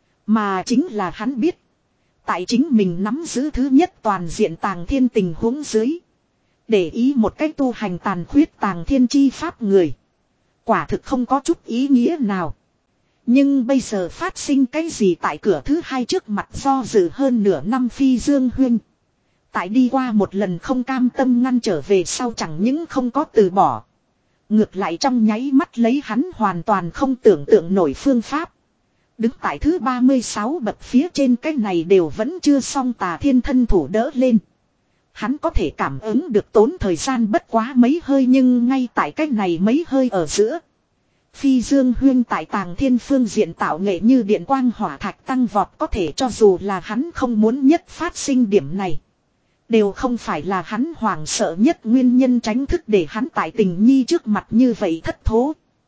Speaker 1: Mà chính là hắn biết. Tại chính mình nắm giữ thứ nhất toàn diện tàng thiên tình huống dưới. Để ý một cách tu hành tàn khuyết tàng thiên chi pháp người. Quả thực không có chút ý nghĩa nào. Nhưng bây giờ phát sinh cái gì tại cửa thứ hai trước mặt do dự hơn nửa năm Phi Dương Huynh. Tại đi qua một lần không cam tâm ngăn trở về sau chẳng những không có từ bỏ. Ngược lại trong nháy mắt lấy hắn hoàn toàn không tưởng tượng nổi phương pháp. Đứng tại thứ ba mươi sáu bậc phía trên cái này đều vẫn chưa xong tà thiên thân thủ đỡ lên. Hắn có thể cảm ứng được tốn thời gian bất quá mấy hơi nhưng ngay tại cái này mấy hơi ở giữa. Phi Dương Huyên tại tàng thiên phương diện tạo nghệ như điện quang hỏa thạch tăng vọt có thể cho dù là hắn không muốn nhất phát sinh điểm này. Đều không phải là hắn hoảng sợ nhất nguyên nhân tránh thức để hắn tại tình nhi trước mặt như vậy thất thố.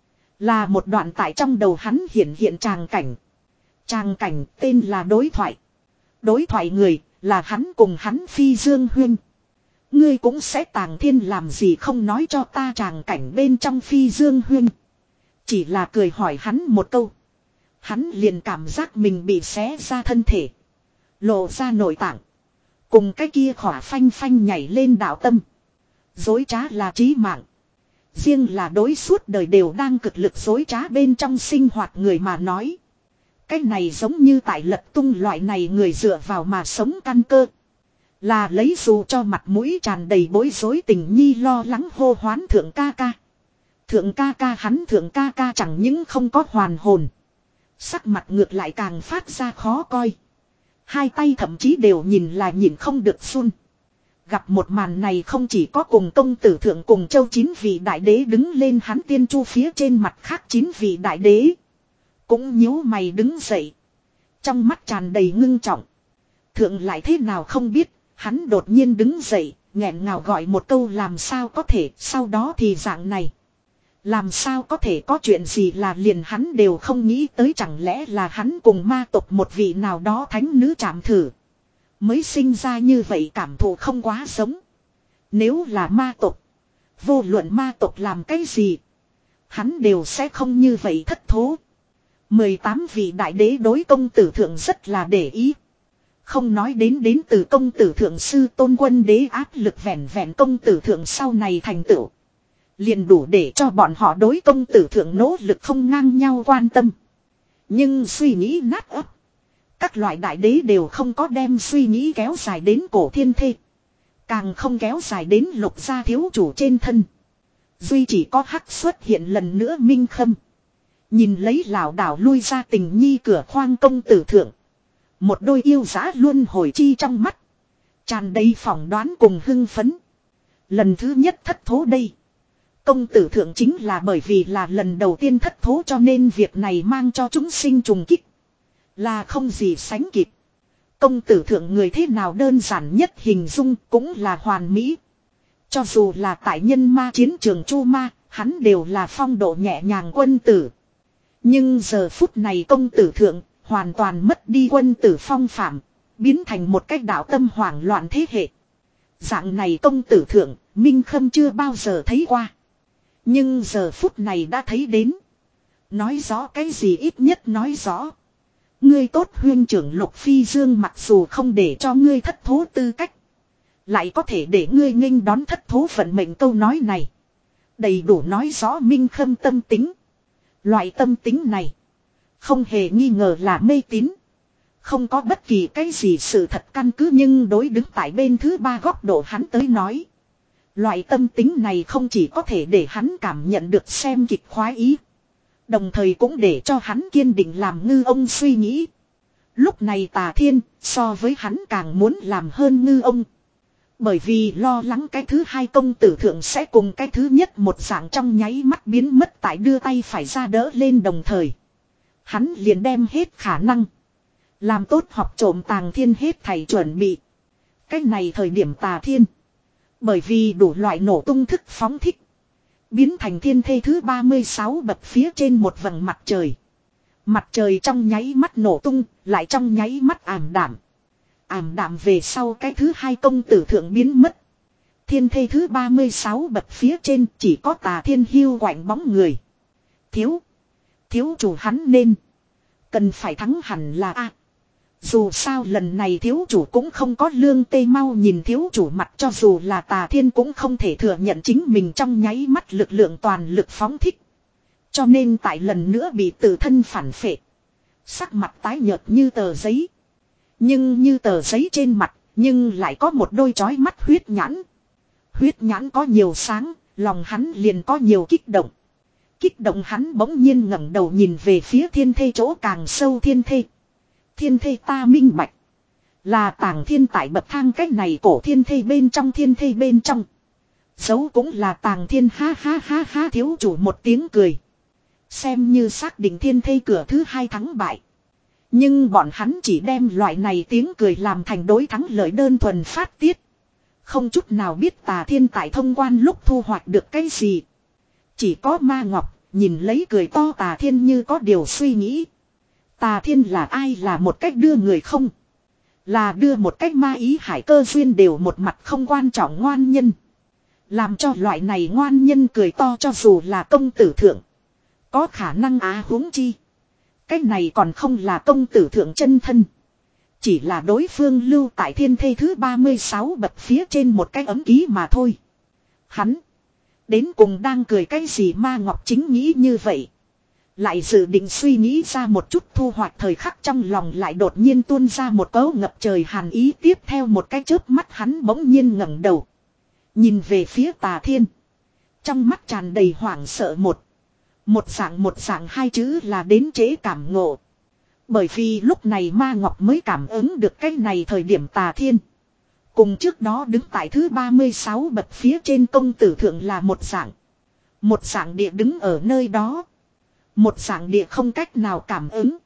Speaker 1: Là một đoạn tại trong đầu hắn hiện hiện tràng cảnh. Tràng cảnh tên là đối thoại. Đối thoại người là hắn cùng hắn Phi Dương Huyên. Ngươi cũng sẽ tàng thiên làm gì không nói cho ta tràng cảnh bên trong Phi Dương Huyên. Chỉ là cười hỏi hắn một câu. Hắn liền cảm giác mình bị xé ra thân thể. Lộ ra nội tạng. Cùng cái kia khỏa phanh phanh nhảy lên đạo tâm. Dối trá là trí mạng. Riêng là đối suốt đời đều đang cực lực dối trá bên trong sinh hoạt người mà nói. Cái này giống như tại lật tung loại này người dựa vào mà sống căn cơ. Là lấy dù cho mặt mũi tràn đầy bối rối tình nhi lo lắng hô hoán thượng ca ca. Thượng ca ca hắn thượng ca ca chẳng những không có hoàn hồn. Sắc mặt ngược lại càng phát ra khó coi. Hai tay thậm chí đều nhìn là nhìn không được run. Gặp một màn này không chỉ có cùng công tử thượng cùng châu chín vị đại đế đứng lên hắn tiên chu phía trên mặt khác chín vị đại đế. Cũng nhíu mày đứng dậy. Trong mắt tràn đầy ngưng trọng. Thượng lại thế nào không biết, hắn đột nhiên đứng dậy, nghẹn ngào gọi một câu làm sao có thể, sau đó thì dạng này. Làm sao có thể có chuyện gì là liền hắn đều không nghĩ tới chẳng lẽ là hắn cùng ma tộc một vị nào đó thánh nữ chạm thử. Mới sinh ra như vậy cảm thụ không quá giống. Nếu là ma tộc, vô luận ma tộc làm cái gì, hắn đều sẽ không như vậy thất thố. mười tám vị đại đế đối công tử thượng rất là để ý. Không nói đến đến từ công tử thượng sư tôn quân đế áp lực vẹn vẹn công tử thượng sau này thành tựu. Liền đủ để cho bọn họ đối công tử thượng nỗ lực không ngang nhau quan tâm. Nhưng suy nghĩ nát ấp. Các loại đại đế đều không có đem suy nghĩ kéo dài đến cổ thiên thê. Càng không kéo dài đến lục gia thiếu chủ trên thân. Duy chỉ có hắc xuất hiện lần nữa minh khâm. Nhìn lấy lảo đảo lui ra tình nhi cửa khoang công tử thượng. Một đôi yêu dã luôn hồi chi trong mắt. Tràn đầy phỏng đoán cùng hưng phấn. Lần thứ nhất thất thố đây. Công tử thượng chính là bởi vì là lần đầu tiên thất thố cho nên việc này mang cho chúng sinh trùng kích. Là không gì sánh kịp. Công tử thượng người thế nào đơn giản nhất hình dung cũng là hoàn mỹ. Cho dù là tại nhân ma chiến trường chu ma, hắn đều là phong độ nhẹ nhàng quân tử. Nhưng giờ phút này công tử thượng hoàn toàn mất đi quân tử phong phạm, biến thành một cách đạo tâm hoảng loạn thế hệ. Dạng này công tử thượng, Minh Khâm chưa bao giờ thấy qua. Nhưng giờ phút này đã thấy đến. Nói rõ cái gì ít nhất nói rõ. Ngươi tốt huyên trưởng Lục Phi Dương mặc dù không để cho ngươi thất thố tư cách. Lại có thể để ngươi nghênh đón thất thố vận mệnh câu nói này. Đầy đủ nói rõ Minh Khâm tâm tính. Loại tâm tính này. Không hề nghi ngờ là mê tín. Không có bất kỳ cái gì sự thật căn cứ nhưng đối đứng tại bên thứ ba góc độ hắn tới nói. Loại tâm tính này không chỉ có thể để hắn cảm nhận được xem kịch khoái ý. Đồng thời cũng để cho hắn kiên định làm ngư ông suy nghĩ. Lúc này Tà Thiên so với hắn càng muốn làm hơn ngư ông. Bởi vì lo lắng cái thứ hai công tử thượng sẽ cùng cái thứ nhất một dạng trong nháy mắt biến mất tại đưa tay phải ra đỡ lên đồng thời. Hắn liền đem hết khả năng. Làm tốt học trộm Tàng Thiên hết thầy chuẩn bị. Cái này thời điểm Tà Thiên. Bởi vì đủ loại nổ tung thức phóng thích. Biến thành thiên thê thứ ba mươi sáu bậc phía trên một vầng mặt trời. Mặt trời trong nháy mắt nổ tung, lại trong nháy mắt ảm đạm. Ảm đạm về sau cái thứ hai công tử thượng biến mất. Thiên thê thứ ba mươi sáu bậc phía trên chỉ có Tà Thiên hiu quạnh bóng người. Thiếu. Thiếu chủ hắn nên. Cần phải thắng hẳn là A. Dù sao lần này thiếu chủ cũng không có lương tê mau nhìn thiếu chủ mặt cho dù là Tà Thiên cũng không thể thừa nhận chính mình trong nháy mắt lực lượng toàn lực phóng thích. Cho nên tại lần nữa bị tự thân phản phệ. Sắc mặt tái nhợt như tờ giấy. Nhưng như tờ giấy trên mặt, nhưng lại có một đôi chói mắt huyết nhãn. Huyết nhãn có nhiều sáng, lòng hắn liền có nhiều kích động. Kích động hắn bỗng nhiên ngẩng đầu nhìn về phía thiên thê chỗ càng sâu thiên thê. Thiên thê ta minh bạch. Là Tàng Thiên tại bậc thang cách này cổ thiên thê bên trong thiên thê bên trong. Dấu cũng là Tàng Thiên ha ha ha ha thiếu chủ một tiếng cười. Xem như xác định thiên thê cửa thứ hai thắng bại. Nhưng bọn hắn chỉ đem loại này tiếng cười làm thành đối thắng lợi đơn thuần phát tiết. Không chút nào biết Tà Thiên tại thông quan lúc thu hoạch được cái gì. Chỉ có Ma Ngọc nhìn lấy cười to Tà Thiên như có điều suy nghĩ. Tà Thiên là ai là một cách đưa người không? Là đưa một cách ma ý hải cơ duyên đều một mặt không quan trọng ngoan nhân. Làm cho loại này ngoan nhân cười to cho dù là công tử thượng. Có khả năng á huống chi. Cái này còn không là công tử thượng chân thân. Chỉ là đối phương lưu tại thiên thê thứ ba mươi sáu bậc phía trên một cái ấm ký mà thôi. Hắn. Đến cùng đang cười cái gì Ma Ngọc chính nghĩ như vậy. Lại dự định suy nghĩ ra một chút thu hoạch thời khắc trong lòng lại đột nhiên tuôn ra một cấu ngập trời hàn ý tiếp theo một cái chớp mắt hắn bỗng nhiên ngẩng đầu. Nhìn về phía Tà Thiên. Trong mắt tràn đầy hoảng sợ một. Một dạng một dạng hai chữ là đến trễ cảm ngộ. Bởi vì lúc này Ma Ngọc mới cảm ứng được cái này thời điểm Tà Thiên. Cùng trước đó đứng tại thứ ba mươi sáu bậc phía trên công tử thượng là một dạng. Một dạng địa đứng ở nơi đó. Một dạng địa không cách nào cảm ứng.